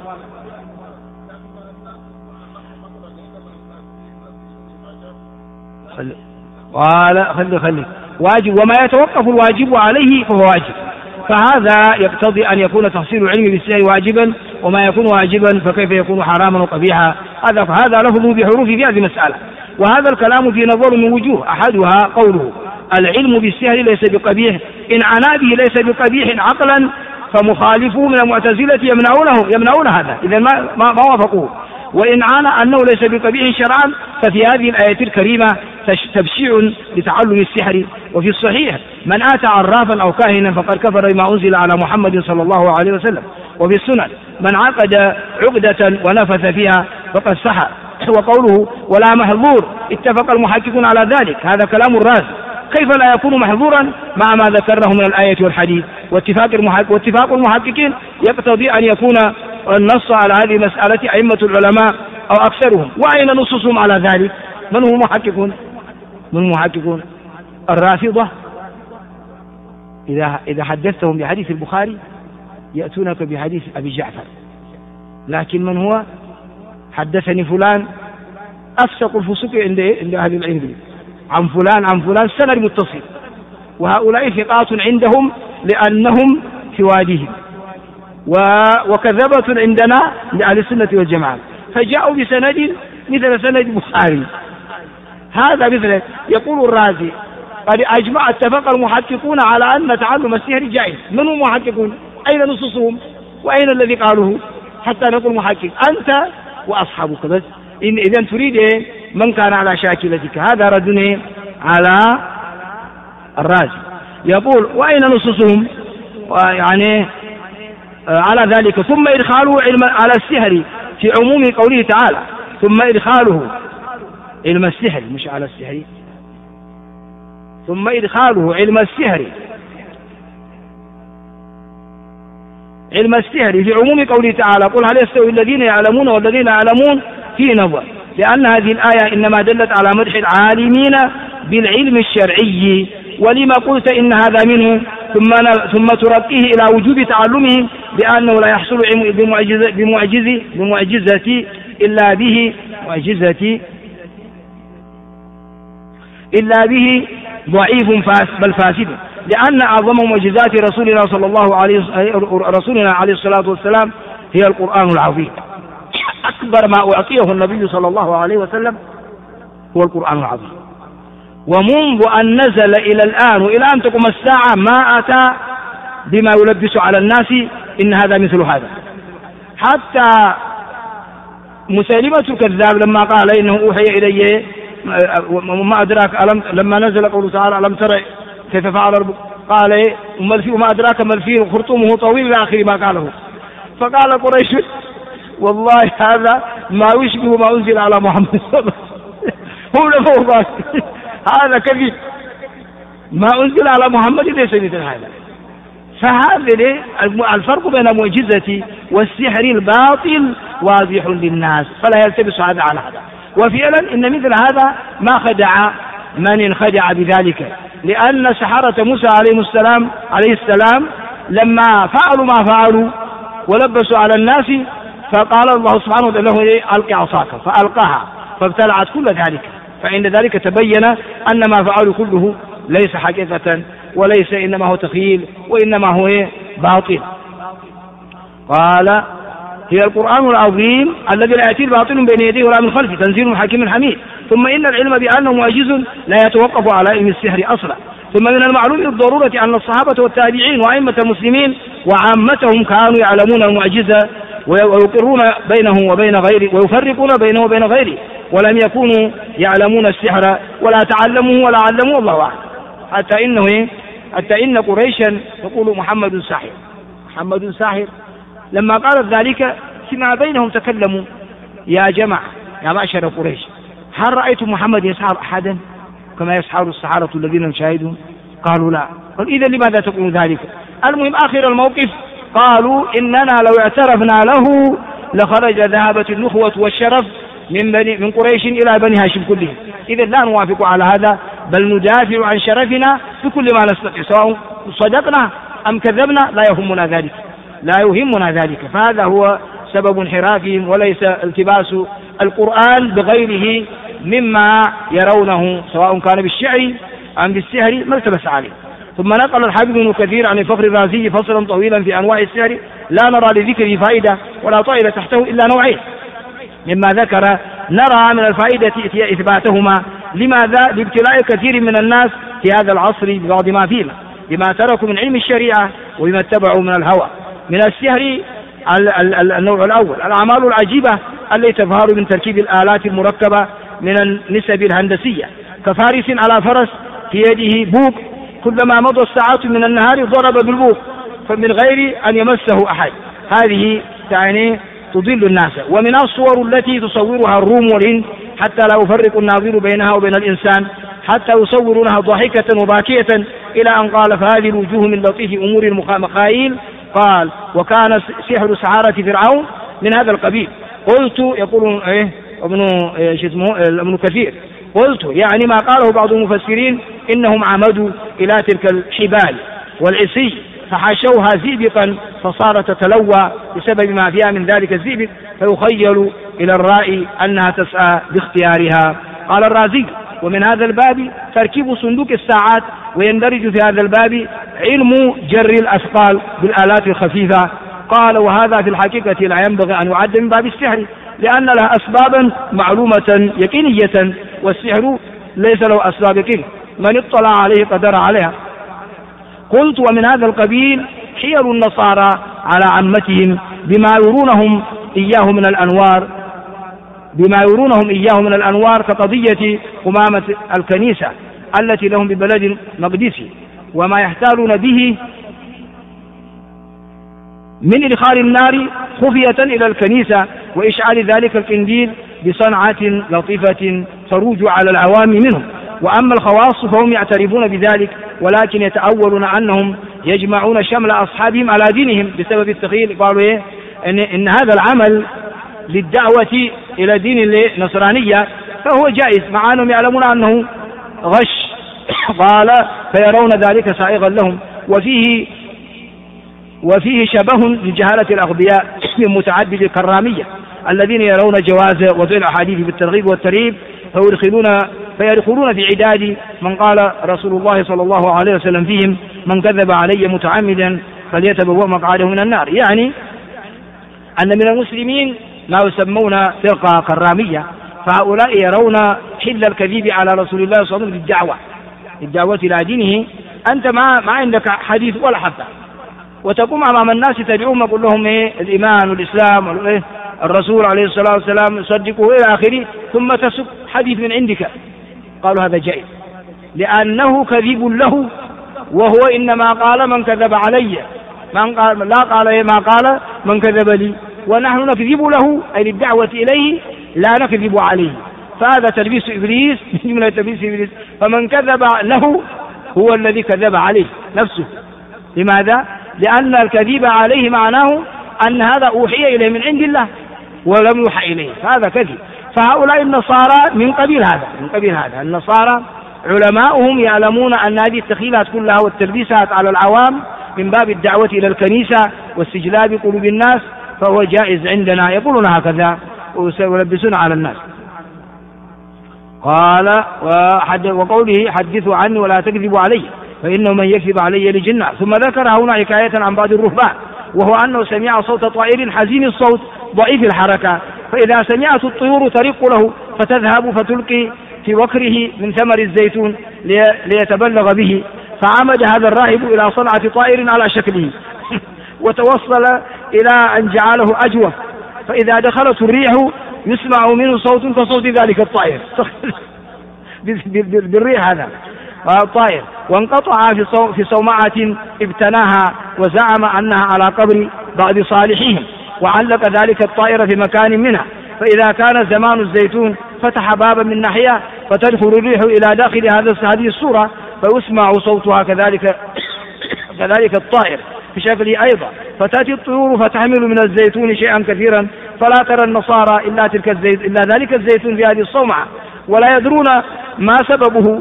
خلي واجب، وما يتوقف الواجب عليه فهو واجب، فهذا يقتضي أن يكون تحصيل العلم بالسحر واجبا، وما يكون واجبا فكيف يكون حراما وقبيحا؟ هذا لفظ بحروف في هذه المسألة. وهذا الكلام في نظر من وجوه، أحدها قوله العلم بالسحر ليس بقبيح، إن عنا به ليس بقبيح عقلا فمخالفو من المعتزلة يمنعون هذا، إذا ما وافقوه. وإن عنا أنه ليس بقبيح شرعا ففي هذه الآية الكريمة تبشيع لتعلم السحر. وفي الصحيح من آتى عرافا أو كاهنا فقد كفر بما أنزل على محمد صلى الله عليه وسلم. وفي السنن من عقد عقدة ونفث فيها فقد سحر. وقوله ولا محظور اتفق المحققون على ذلك، هذا كلام الرازي، كيف لا يكون محظورا مع ما ذكرناه من الآية والحديث؟ واتفاق المحققين يقتضي أن يكون النص على هذه المسألة أئمة العلماء أو أكثرهم. وأين نصوصهم على ذلك؟ من هم المحققون؟ الرافضة إذا حدثتهم بحديث البخاري يأتونك بحديث أبي جعفر، لكن من هو حدثني فلان أفسق الفسوق عند أهل العلم عن فلان سند متصل، وهؤلاء ثقات عندهم لأنهم في واديهم، وكذبة عندنا لأهل السنة والجماعة، فجاءوا بسند مثل سند البخاري. هذا مثل يقول الرازي قد اتفق المحققون على أن تعلم السحر جائز. من هم المحققون؟ أين نصوصهم؟ وأين الذي قالوه حتى نقول محقق؟ أنت وأصحابك بس. إذا تريد من كان على شاكلتك. هذا رد على الرازي. يقول وأين نصوصهم؟ يعني على ذلك ثم إدخاله على السحر في عموم قوله تعالى، ثم إدخاله علم السحر، مش على السحر، ثم إدخاله علم السحر في عموم قوله تعالى قل هل يستوي الذين يعلمون والذين يعلمون في نظر، لأن هذه الآية إنما دلت على مدح العالمين بالعلم الشرعي. ولما قلت إن هذا منه ثم ترقيه إلى وجوب تعلمه بأنه لا يحصل بمعجزة إلا به ضعيف بل فاسد، لأن أعظم معجزات رسولنا عليه الصلاة والسلام هي القرآن العظيم. أكبر ما أعطيه النبي صلى الله عليه وسلم هو القرآن العظيم، ومنذ أن نزل إلى الآن وإلى أن تقوم الساعة ما أتى بما يلبس على الناس إن هذا مثل هذا. حتى مسيلمة الكذاب لما قال إنه أوحي إلي وما أدراك لما نزل قوله تعالى ألم ترى كيف فعل ربك، قال وما أدراك ما الفيل خرطومه طويل إلى آخر ما قاله. فقال قريش والله هذا ما يشبه ما أنزل على محمد صلى الله عليه وسلم، هذا كذب، ما أنزل على محمد ليس مثل هذا. فهذا الفرق بين المعجزة والسحر الباطل واضح للناس، فلا يلتبس هذا على هذا. وفعلا إن مثل هذا ما خدع من انخدع بذلك، لأن سحرة موسى عليه السلام لما فعلوا ما فعلوا ولبسوا على الناس فقال الله سبحانه وتعالى له ألقي عصاك فألقاها فابتلعت كل ذلك، فعند ذلك تبين أن ما فعلوا كله ليس حقيقة وليس إنما هو تخيل وإنما هو باطل. قال هي القرآن العظيم الذي لا يأتي الباطل بين يديه ولا من خلفه تنزيل من حكيم حميد. ثم إن العلم بأنه معجز لا يتوقف على علم السحر أصلا. ثم من المعلوم بالضرورة أن الصحابة والتابعين وأئمة المسلمين وعامتهم كانوا يعلمون المعجزة ويقرون بينه وبين غيره ويفرقون بينه وبين غيره، ولم يكونوا يعلمون السحر ولا تعلموه ولا علموه، الله أعلم. حتى إن قريشا يقول محمد ساحر. لما قالت ذلك فيما بينهم تكلموا يا جماعة يا معشر قريش هل رأيتم محمد يسحر أحدا كما يسحر السحرة الذين نشاهدهم؟ قالوا لا. قال إذا لماذا تقول ذلك؟ المهم آخر الموقف قالوا إننا لو اعترفنا له لخرج ذهبت النخوة والشرف من قريش إلى بني هاشم كلهم. إذن لا نوافق على هذا، بل ندافع عن شرفنا بكل ما نستطيع، سواء صدقنا أم كذبنا لا يهمنا ذلك. فهذا هو سبب انحرافهم، وليس التباس القرآن بغيره مما يرونه سواء كان بالشعر أم بالسحر ما التبس عليه. ثم نقل الحافظ ابن كثير عن الفخر الرازي فصلا طويلا في أنواع السحر لا نرى لذكره فائدة ولا طائل تحته إلا نوعين مما ذكر نرى من الفائدة إثباتهما. لماذا؟ لابتلاء كثير من الناس في هذا العصر ببعض ما فيما بما تركوا من علم الشريعة وبما اتبعوا من الهوى. من السحر النوع الأول الأعمال العجيبة التي تظهر من تركيب الآلات المركبة من النسب الهندسية، كفارس على فرس في يده بوق، كلما مضى الساعات من النهار ضرب بالبوق فمن غير أن يمسه أحد. هذه يعني تضل الناس. ومن الصور التي تصورها الروم والهند حتى لا يفرق الناظر بينها وبين الإنسان، حتى يصورونها ضاحكة وباكية، إلى أن قال فهذه الوجوه من لطيف أمور المخايل. قال وكان سحر سحارة فرعون من هذا القبيل. قلت يقول ابن كثير قلت يعني ما قاله بعض المفسرين إنهم عمدوا إلى تلك الحبال والعصي فحشوها زئبقا فصارت تتلوى بسبب ما فيها من ذلك الزئبق، فيخيل إلى الرائي أنها تسعى باختيارها. قال الرازي ومن هذا الباب تركيب صندوق الساعات، ويندرج في هذا الباب علم جر الأثقال بالآلات الخفيفة. قال وهذا في الحقيقة لا ينبغي أن يعد من باب السحر، لأن لها أسبابا معلومة يقينية، والسحر ليس له أسباب يقين، من اطلع عليه قدر عليها. قلت ومن هذا القبيل حيل النصارى على عمتهم بما يرونهم إياه من الأنوار كقضية قمامة الكنيسة التي لهم ببلد مقدس، وما يحتالون به من إدخال النار خفية إلى الكنيسة وإشعال ذلك القنديل بصنعة لطيفة تروج على العوام منهم. وأما الخواص فهم يعترفون بذلك، ولكن يتأولون أنهم يجمعون شمل أصحابهم على دينهم بسبب التخيل. قالوا إن هذا العمل للدعوة إلى دين النصرانية فهو جائز، مع أنهم يعلمون أنه غش. قال فيرون ذلك سائغا لهم، وفيه شبه لجهالة الأغبياء من متعدد الكرامية الذين يرون جواز وضع الأحاديث بالترغيب والترهيب فيدخلون في عداد من قال رسول الله صلى الله عليه وسلم فيهم من كذب علي متعمدا فليتبوأ مقعده من النار. يعني أن من المسلمين ما يسمون فرقة كرامية، فهؤلاء يرون حل الكذب على رسول الله صلى الله عليه وسلم للدعوة إلى دينه. أنت ما عندك حديث ولا حتى، وتقوم أمام الناس تدعوهم يقول لهم الإيمان والإسلام الرسول عليه الصلاة والسلام يصدقه إلى آخره، ثم تسب حديث من عندك. قالوا هذا جائز لأنه كذب له، وهو إنما قال من كذب علي، لا قال ما قال من كذب لي، ونحن نكذب له أي للدعوة إليه لا نكذب عليه. فهذا تلبيس إبليس من جملة تلبيس إبليس، فمن كذب له هو الذي كذب عليه نفسه. لماذا؟ لأن الكذب عليه معناه أن هذا أوحي إليه من عند الله ولم يوحى إليه، فهذا كذب. فهؤلاء النصارى من قبيل هذا النصارى علماؤهم يعلمون أن هذه التخيلات كلها والتلبيسات على العوام من باب الدعوة إلى الكنيسة واستجلاب قلوب الناس، فهو جائز عندنا. يقولون هكذا ويلبسون على الناس. قال وقوله حدثوا عني ولا تكذبوا علي فإنه من يكذب علي لجنة. ثم ذكر هنا حكاية عن بعض الرهبان، وهو أنه سمع صوت طائر حزين الصوت ضعيف الحركة، فإذا سمعت الطيور ترق له فتذهب فتلقي في وكره من ثمر الزيتون ليتبلغ به. فعمد هذا الراهب إلى صنعة طائر على شكله وتوصل إلى أن جعله أجوف، فإذا دخلت الريح يسمع منه صوت كصوت ذلك الطائر بالريح هذا الطائر. وانقطع في صومعة ابتناها وزعم أنها على قبر بعض صالحيهم، وعلق ذلك الطائر في مكان منها، فإذا كان زمان الزيتون فتح بابا من ناحية فتدخل الريح إلى داخل هذه الصورة فيسمع صوتها كذلك الطائر. في شكله أيضا. فتأتي الطيور فتحمل من الزيتون شيئا كثيرا فلا ترى النصارى إلا ذلك الزيتون في هذه الصومعة ولا يدرون ما سببه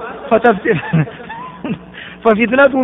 ففتنتهم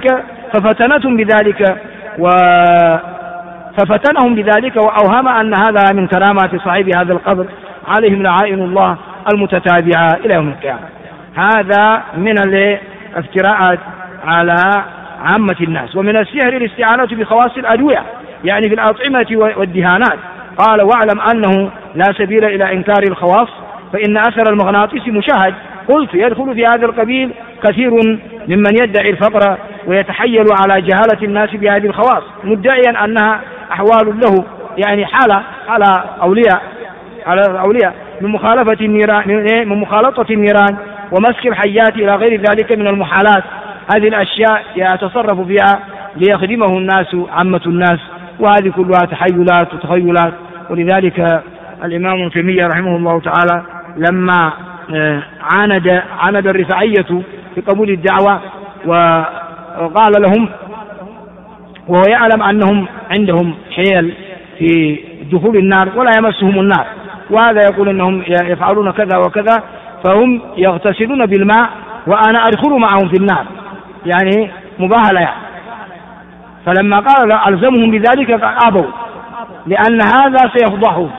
بذلك وأوهم أن هذا من كرامات صاحب هذا القبر عليهم لعائن الله المتتابعة إلى يوم القيامة. هذا من الافتراءات على عامة الناس. ومن السحر الاستعانة بخواص الأدوية يعني في الأطعمة والدهانات. قال واعلم أنه لا سبيل إلى إنكار الخواص فإن أثر المغناطيس مشاهد. قلت يدخل في هذا القبيل كثير ممن يدعي الفقر ويتحيل على جهالة الناس بهذه الخواص مدعيا أنها أحوال له يعني حالة على أولياء من مخالطة النيران ومسك الحيات إلى غير ذلك من المحالات. هذه الأشياء يتصرف فيها ليخدمه الناس عامة الناس وهذه كلها تحيلات وتخيلات. ولذلك الإمام ابن تيمية رحمه الله تعالى لما عاند الرفاعية في قبول الدعوة وقال لهم وهو يعلم أنهم عندهم حيل في دخول النار ولا يمسهم النار وهذا يقول أنهم يفعلون كذا وكذا فهم يغتسلون بالماء وأنا أدخل معهم في النار يعني مباهلة يعني. فلما قال ألزمهم بذلك أبوا لأن هذا سيفضحهم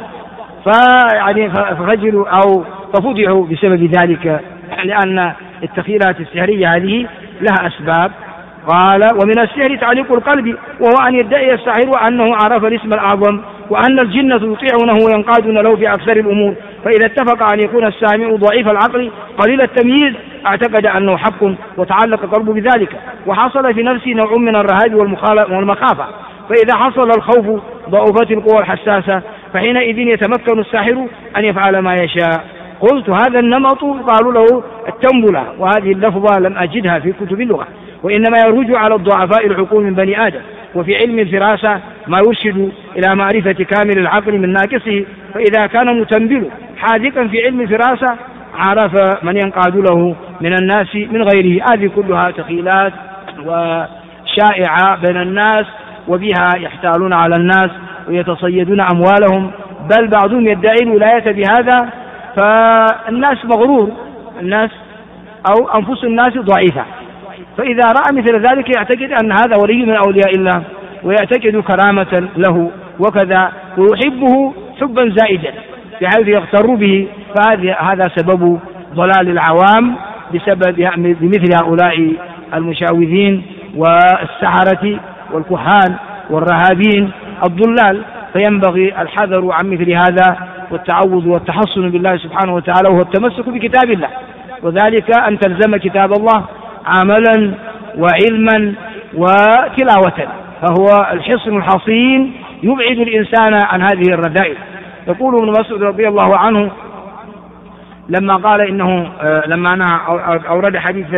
ففجروا أو ففضحوا بسبب ذلك لأن التخيلات السحرية هذه لها أسباب. قال ومن السحر تعليق القلب وهو أن يدعي الساحر أنه عرف الاسم الأعظم وأن الجنة يطيعونه وينقادون له في أكثر الأمور فإذا اتفق أن يكون السامع ضعيف العقل قليل التمييز اعتقد أنه حق وتعلق قلبه بذلك وحصل في نفسه نوع من الرهاب والمخافة. فإذا حصل الخوف ضعفت القوى الحساسة فحينئذ يتمكن الساحر أن يفعل ما يشاء. قلت هذا النمط قالوا له التنبلة وهذه اللفظة لم أجدها في كتب اللغة وإنما يرجع على الضعفاء العقول من بني آدم. وفي علم الفراسة ما يرشد إلى معرفة كامل العقل من ناقصه فإذا كان متنبل حاذقا في علم الفراسة عرف من ينقاد له من الناس من غيره. هذه كلها تخيلات وشائعة بين الناس وبها يحتالون على الناس ويتصيدون أموالهم بل بعضهم يدعي الولاية بهذا فالناس مغرور الناس أو أنفس الناس ضعيفة فإذا رأى مثل ذلك يعتقد أن هذا ولي من أولياء الله ويعتقد كرامة له وكذا ويحبه حبا زائدا بحيث يغتر به. فهذا سبب ضلال العوام بمثل هؤلاء المشاوذين والسحرة والكهان والرهابين الضلال. فينبغي الحذر عن مثل هذا والتعوذ والتحصن بالله سبحانه وتعالى وهو التمسك بكتاب الله وذلك أن تلزم كتاب الله عملا وعلما وتلاوة فهو الحصن الحصين يبعد الإنسان عن هذه الرذائل. يقول ابن مسعود رضي الله عنه لما قال إنه لما أنا أورد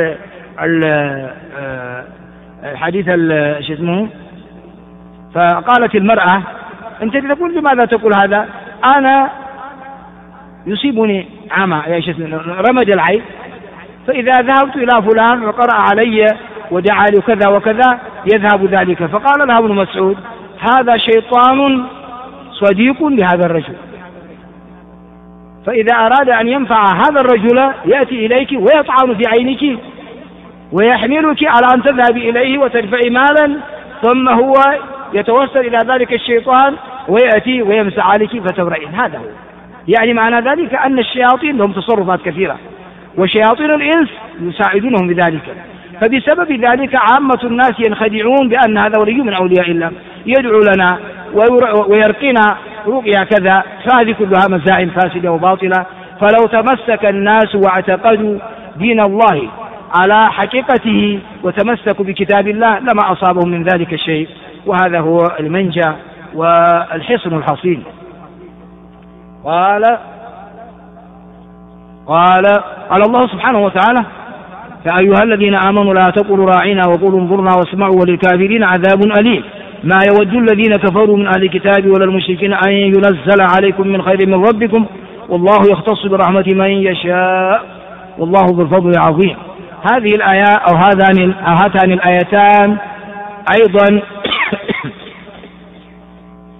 حديث اسمه فقالت المرأة أنت تقول لماذا تقول هذا أنا يصيبني عمى رمد العين فإذا ذهبت إلى فلان وقرأ علي ودعا لي كذا وكذا يذهب ذلك. فقال لها ابن مسعود هذا شيطان صديق لهذا الرجل فإذا أراد أن ينفع هذا الرجل يأتي إليك ويطعن في عينك ويحملك على أن تذهبي إليه وتدفعي مالا ثم هو يتوسل إلى ذلك الشيطان ويأتي ويمسح عليك فتبرئين. هذا هو يعني معنى ذلك أن الشياطين لهم تصرفات كثيرة وشياطين الإنس يساعدونهم بذلك. فبسبب ذلك عامة الناس ينخدعون بأن هذا ولي من أولياء الله يدعو لنا ويرقينا رقيا كذا. فهذه كلها مزاعم فاسدة وباطلة. فلو تمسك الناس واعتقدوا دين الله على حقيقته وتمسكوا بكتاب الله لما أصابهم من ذلك الشيء وهذا هو المنجى والحصن الحصين. قال الله سبحانه وتعالى يا أيها الذين آمنوا لا تقولوا راعينا وقولوا انظرنا واسمعوا وللكافرين عذاب أليم ما يود الذين كفروا من أهل الكتاب ولا المشركين أن ينزل عليكم من خير من ربكم والله يختص برحمة من يشاء والله ذو الفضل العظيم. هذه الآيات أو هاتان الآيتان أيضا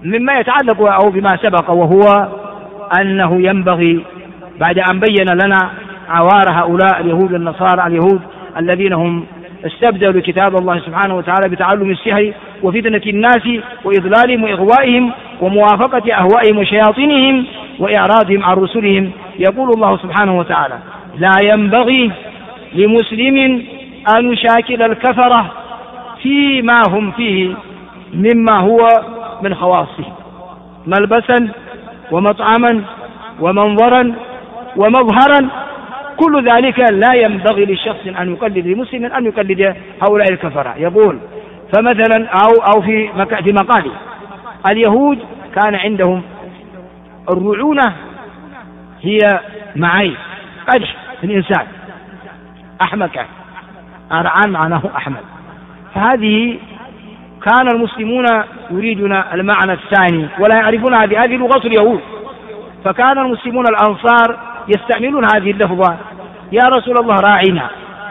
مما يتعلق أو بما سبق، وهو أنه ينبغي بعد أن بين لنا عوار هؤلاء اليهود النصارى اليهود الذين هم استبدلوا كتاب الله سبحانه وتعالى بتعلم السحر وفتنة الناس وإضلالهم وإغوائهم وموافقة أهوائهم وشياطينهم وإعراضهم عن رسلهم، يقول الله سبحانه وتعالى: لا ينبغي لمسلم أن يشاكل الكفرة فيما هم فيه مما هو من خواصه ملبسا ومطعما ومنظرا ومظهرا، كل ذلك لا ينبغي لشخص أن يقلد لمسلم أن يقلد هؤلاء الكفرة. يقول فمثلا أو في مقاله اليهود كان عندهم الرعونة هي معايب قدح في الإنسان، أحمق، أرعان معناه أحمد، فهذه كان المسلمون يريدون المعنى الثاني ولا يعرفون هذه لغة اليهود، فكان المسلمون الأنصار يستعملون هذه اللفظة: يا رسول الله راعنا،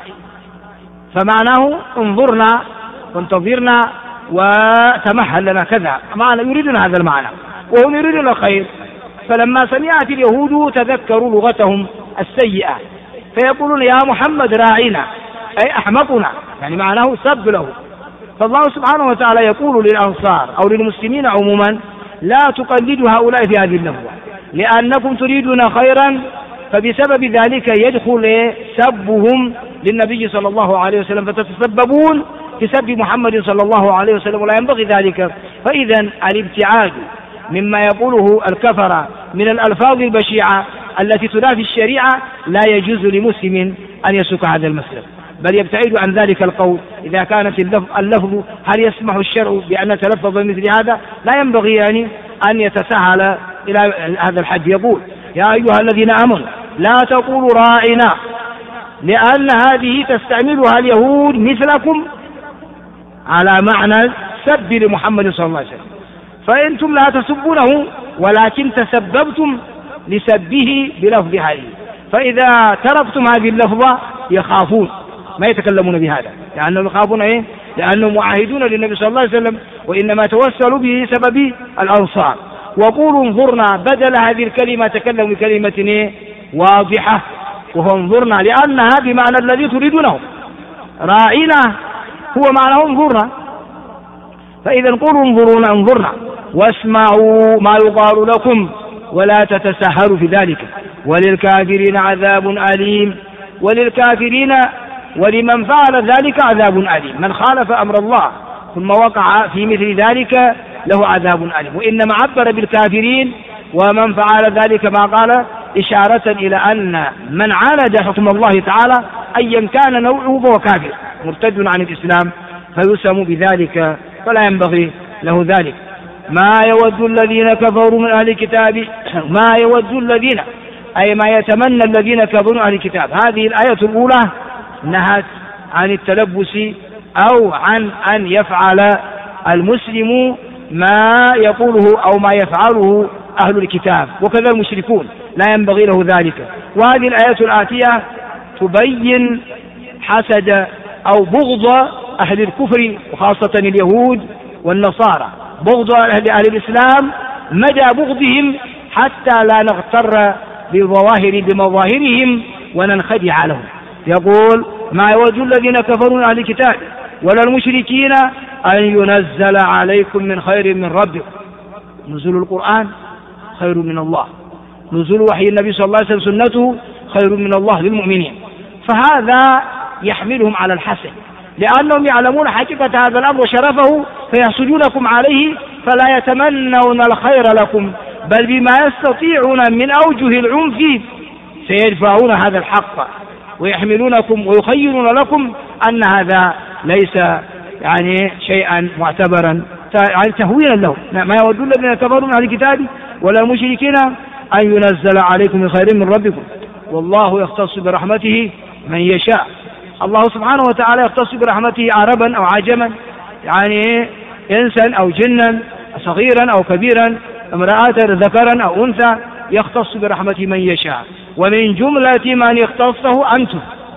فمعناه انظرنا وانتظرنا وتمهل لنا كذا، معنى يريدون هذا المعنى وهم يريدون الخير. فلما سمعت اليهود تذكروا لغتهم السيئة فيقولون: يا محمد راعنا، أي أحمقنا، يعني معناه سب له. فالله سبحانه وتعالى يقول للأنصار أو للمسلمين عموما: لا تقلدوا هؤلاء في هذه اللفظة، لأنكم تريدون خيرا، فبسبب ذلك يدخل سبهم للنبي صلى الله عليه وسلم، فتتسببون في سب محمد صلى الله عليه وسلم، ولا ينبغي ذلك. فإذا الابتعاد مما يقوله الكفرة من الألفاظ البشعة التي تنافي الشريعة لا يجوز لمسلم أن يسلك هذا المسلك، بل يبتعد عن ذلك القول. إذا كانت اللفظ هل يسمح الشرع بأن نتلفظ مثل هذا؟ لا ينبغي يعني أن يتساهل إلى هذا الحد. يقول: يا أيها الذين آمنوا لا تقولوا راعنا، لأن هذه تستعملها اليهود مثلكم على معنى سب لمحمد صلى الله عليه وسلم، فأنتم لا تسبونه ولكن تسببتم لسبه بلفظ هذه، فإذا تركتم هذه اللفظة يخافون ما يتكلمون بهذا، لأنهم يخافون إيه؟ لأنهم معاهدون للنبي صلى الله عليه وسلم، وإنما توسلوا به سبب الأنصار. وقولوا انظرنا بدل هذه الكلمة تكلموا بكلمة واضحة وهو انظرنا، لأنها بمعنى الذي تريدونه. راعينا هو معنى انظرنا، فإذا قولوا انظرونا انظرنا واسمعوا ما يقال لكم ولا تتساهلوا في ذلك، وللكافرين عذاب أليم. وللكافرين ولمن فعل ذلك عذاب أليم، من خالف أمر الله ثم وقع في مثل ذلك له عذاب أليم. وإنما عبر بالكافرين ومن فعل ذلك ما قال إشارة إلى أن من عاند حكم الله تعالى أيا كان نوعه فهو كافر مرتد عن الإسلام فيسم بذلك، فلا ينبغي له ذلك. ما يود الذين كفروا من أهل الكتاب، ما يود الذين أي ما يتمنى الذين كفروا من أهل الكتاب. هذه الآية الأولى نهت عن التلبس أو عن أن يفعل المسلم ما يقوله أو ما يفعله أهل الكتاب، وكذا المشركون لا ينبغي له ذلك. وهذه الآية الآتية تبين حسد أو بغض أهل الكفر وخاصة اليهود والنصارى، بغض أهل الإسلام مدى بغضهم حتى لا نغتر بمظاهرهم وننخدع لهم. يقول: ما يود الذين كفروا من أهل الكتاب ولا المشركين أن ينزل عليكم من خير من ربكم. نزول القرآن خير من الله، نزول وحي النبي صلى الله عليه وسلم سنته خير من الله للمؤمنين، فهذا يحملهم على الحسد، لأنهم يعلمون حقيقة هذا الأمر وشرفه فيحسدونكم عليه، فلا يتمنون الخير لكم، بل بما يستطيعون من أوجه العنف سيدفعون هذا الحق ويحملونكم ويخيلون لكم أن هذا ليس يعني شيئا معتبرا، يعني تهويلا له. ما يود الذين كفروا من أهل الكتاب ولا المشركين أن ينزل عليكم من خير من ربكم والله يختص برحمته من يشاء. الله سبحانه وتعالى يختص برحمته عربا أو عجما، يعني إنسا أو جنا، صغيرا أو كبيرا، امرأة ذكرا أو أنثى، يختص برحمته من يشاء. ومن جملة من يختصه أنتم،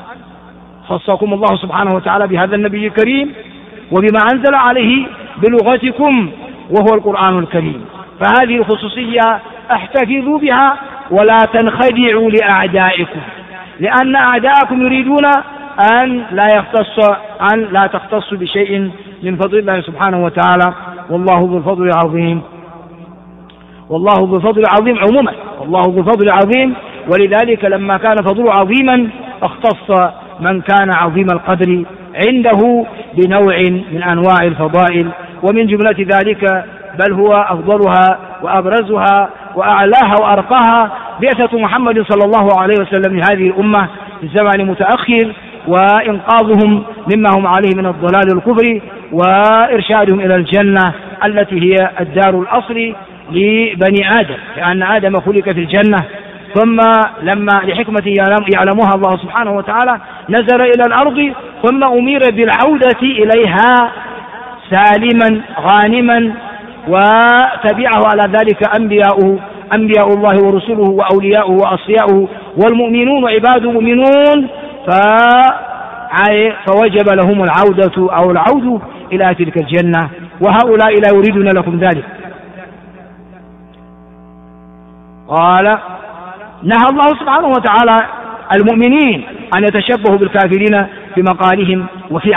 خصكم الله سبحانه وتعالى بهذا النبي الكريم وبما أنزل عليه بلغتكم وهو القرآن الكريم. فهذه الخصوصية احتفظوا بها ولا تنخدعوا لأعدائكم، لأن أعداءكم يريدون أن لا تختص بشيء من فضل الله سبحانه وتعالى، والله ذو الفضل العظيم. والله ذو الفضل العظيم عموما، والله ذو الفضل العظيم. ولذلك لما كان فضله عظيما اختص من كان عظيم القدر عنده بنوع من أنواع الفضائل، ومن جملة ذلك بل هو أفضلها وأبرزها وأعلاها وأرقاها بعثة محمد صلى الله عليه وسلم لهذه الأمة في الزمن المتأخر، وإنقاذهم مما هم عليه من الضلال والكفر، وإرشادهم إلى الجنة التي هي الدار الأصل لبني آدم، لأن آدم خلق في الجنة، ثم لما لحكمة يعلمها الله سبحانه وتعالى نزل إلى الأرض، ثم أمير بالعودة إليها سالما غانما، وتبعه على ذلك أنبياء الله ورسله وأولياؤه وأصفياؤه والمؤمنون وعباده المؤمنون، فوجب لهم العودة إلى تلك الجنة، وهؤلاء لا يريدون لكم ذلك. قال نهى الله سبحانه وتعالى المؤمنين أن يتشبهوا بالكافرين في مقالهم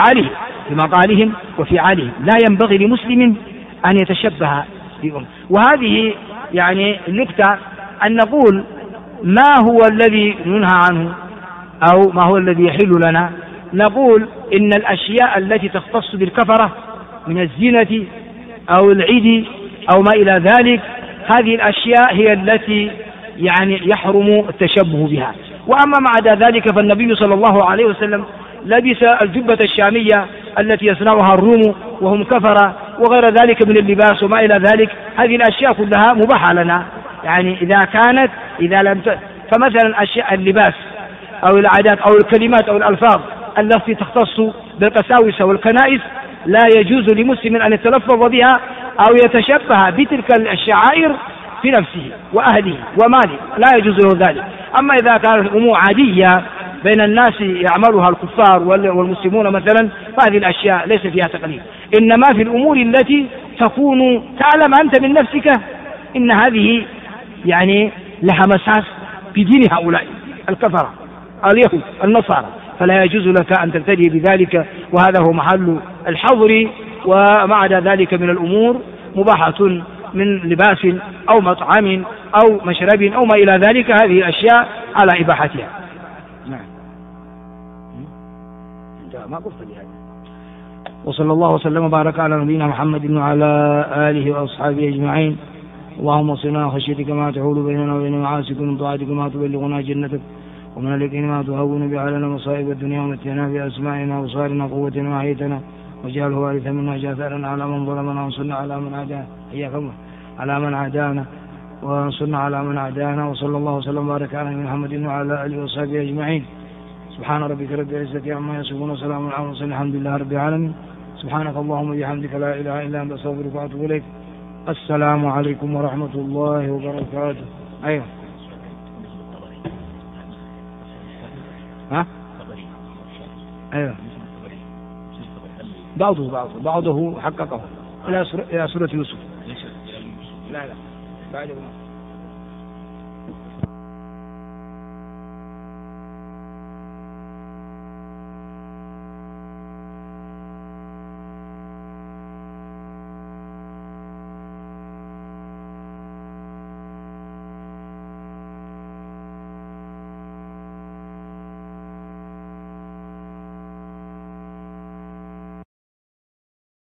وفعالهم، لا ينبغي لمسلم أن يتشبه بهم. وهذه يعني النكتة أن نقول ما هو الذي ننهى عنه أو ما هو الذي يحل لنا. نقول إن الأشياء التي تختص بالكفرة من الزينة أو العيد أو ما إلى ذلك، هذه الأشياء هي التي يعني يحرم التشبه بها. وأما مع ذلك فالنبي صلى الله عليه وسلم لبس الجبة الشامية التي يصنعها الروم وهم كفرة وغير ذلك من اللباس وما إلى ذلك. هذه الأشياء كلها مباحة لنا، يعني إذا لم فمثلا أشياء اللباس أو العادات أو الكلمات أو الألفاظ التي تختص بالقساوسة والكنائس لا يجوز لمسلم أن يتلفظ بها أو يتشبه بتلك الشعائر في نفسه وأهله وماله، لا يجوز له ذلك. أما إذا كانت الأمور عادية بين الناس يعملها الكفار والمسلمون مثلا، فهذه الأشياء ليس فيها تقليد، إنما في الأمور التي تكون تعلم أنت من نفسك إن هذه يعني لها مساس بدين هؤلاء الكفرة اليهود النصارى، فلا يجوز لك أن تبتدي بذلك، وهذا هو محل الحظر. ومع ذلك من الأمور مباحة من لباس أو مطعم أو مشرب أو ما إلى ذلك، هذه الأشياء على إباحتها. نعم. ما قلت بهذا. وصلى الله وسلم وبارك على نبينا محمد وعلى آله وأصحابه أجمعين. اللهم صلنا خشيتك ما تحول بيننا وبين معاصيك، ومن طاعتك ما تبلغنا جنتك، ومن اليقين ما تهون به علينا مصائب الدنيا، ومتعنا بأسماعنا وأبصارنا وقوتنا وأحييتنا، واجعله وارثا منا جاثرا على من ظلمنا، وانصرنا على من عادانا على من عادانا وانصرنا على من عادانا. وصلى الله وسلم وبارك على محمد وعلى آله وصحبه أجمعين. سبحان ربك رب العزة عما يصفون وسلام على المرسلين الحمد لله رب العالمين. سبحانك اللهم وبحمدك لا إله إلا أنت أستغفرك وأتوب إليك. السلام عليكم ورحمة الله وبركاته. أيوه. ها؟ أيوه. بعضه حققه إلى سورة يوسف. لا بعد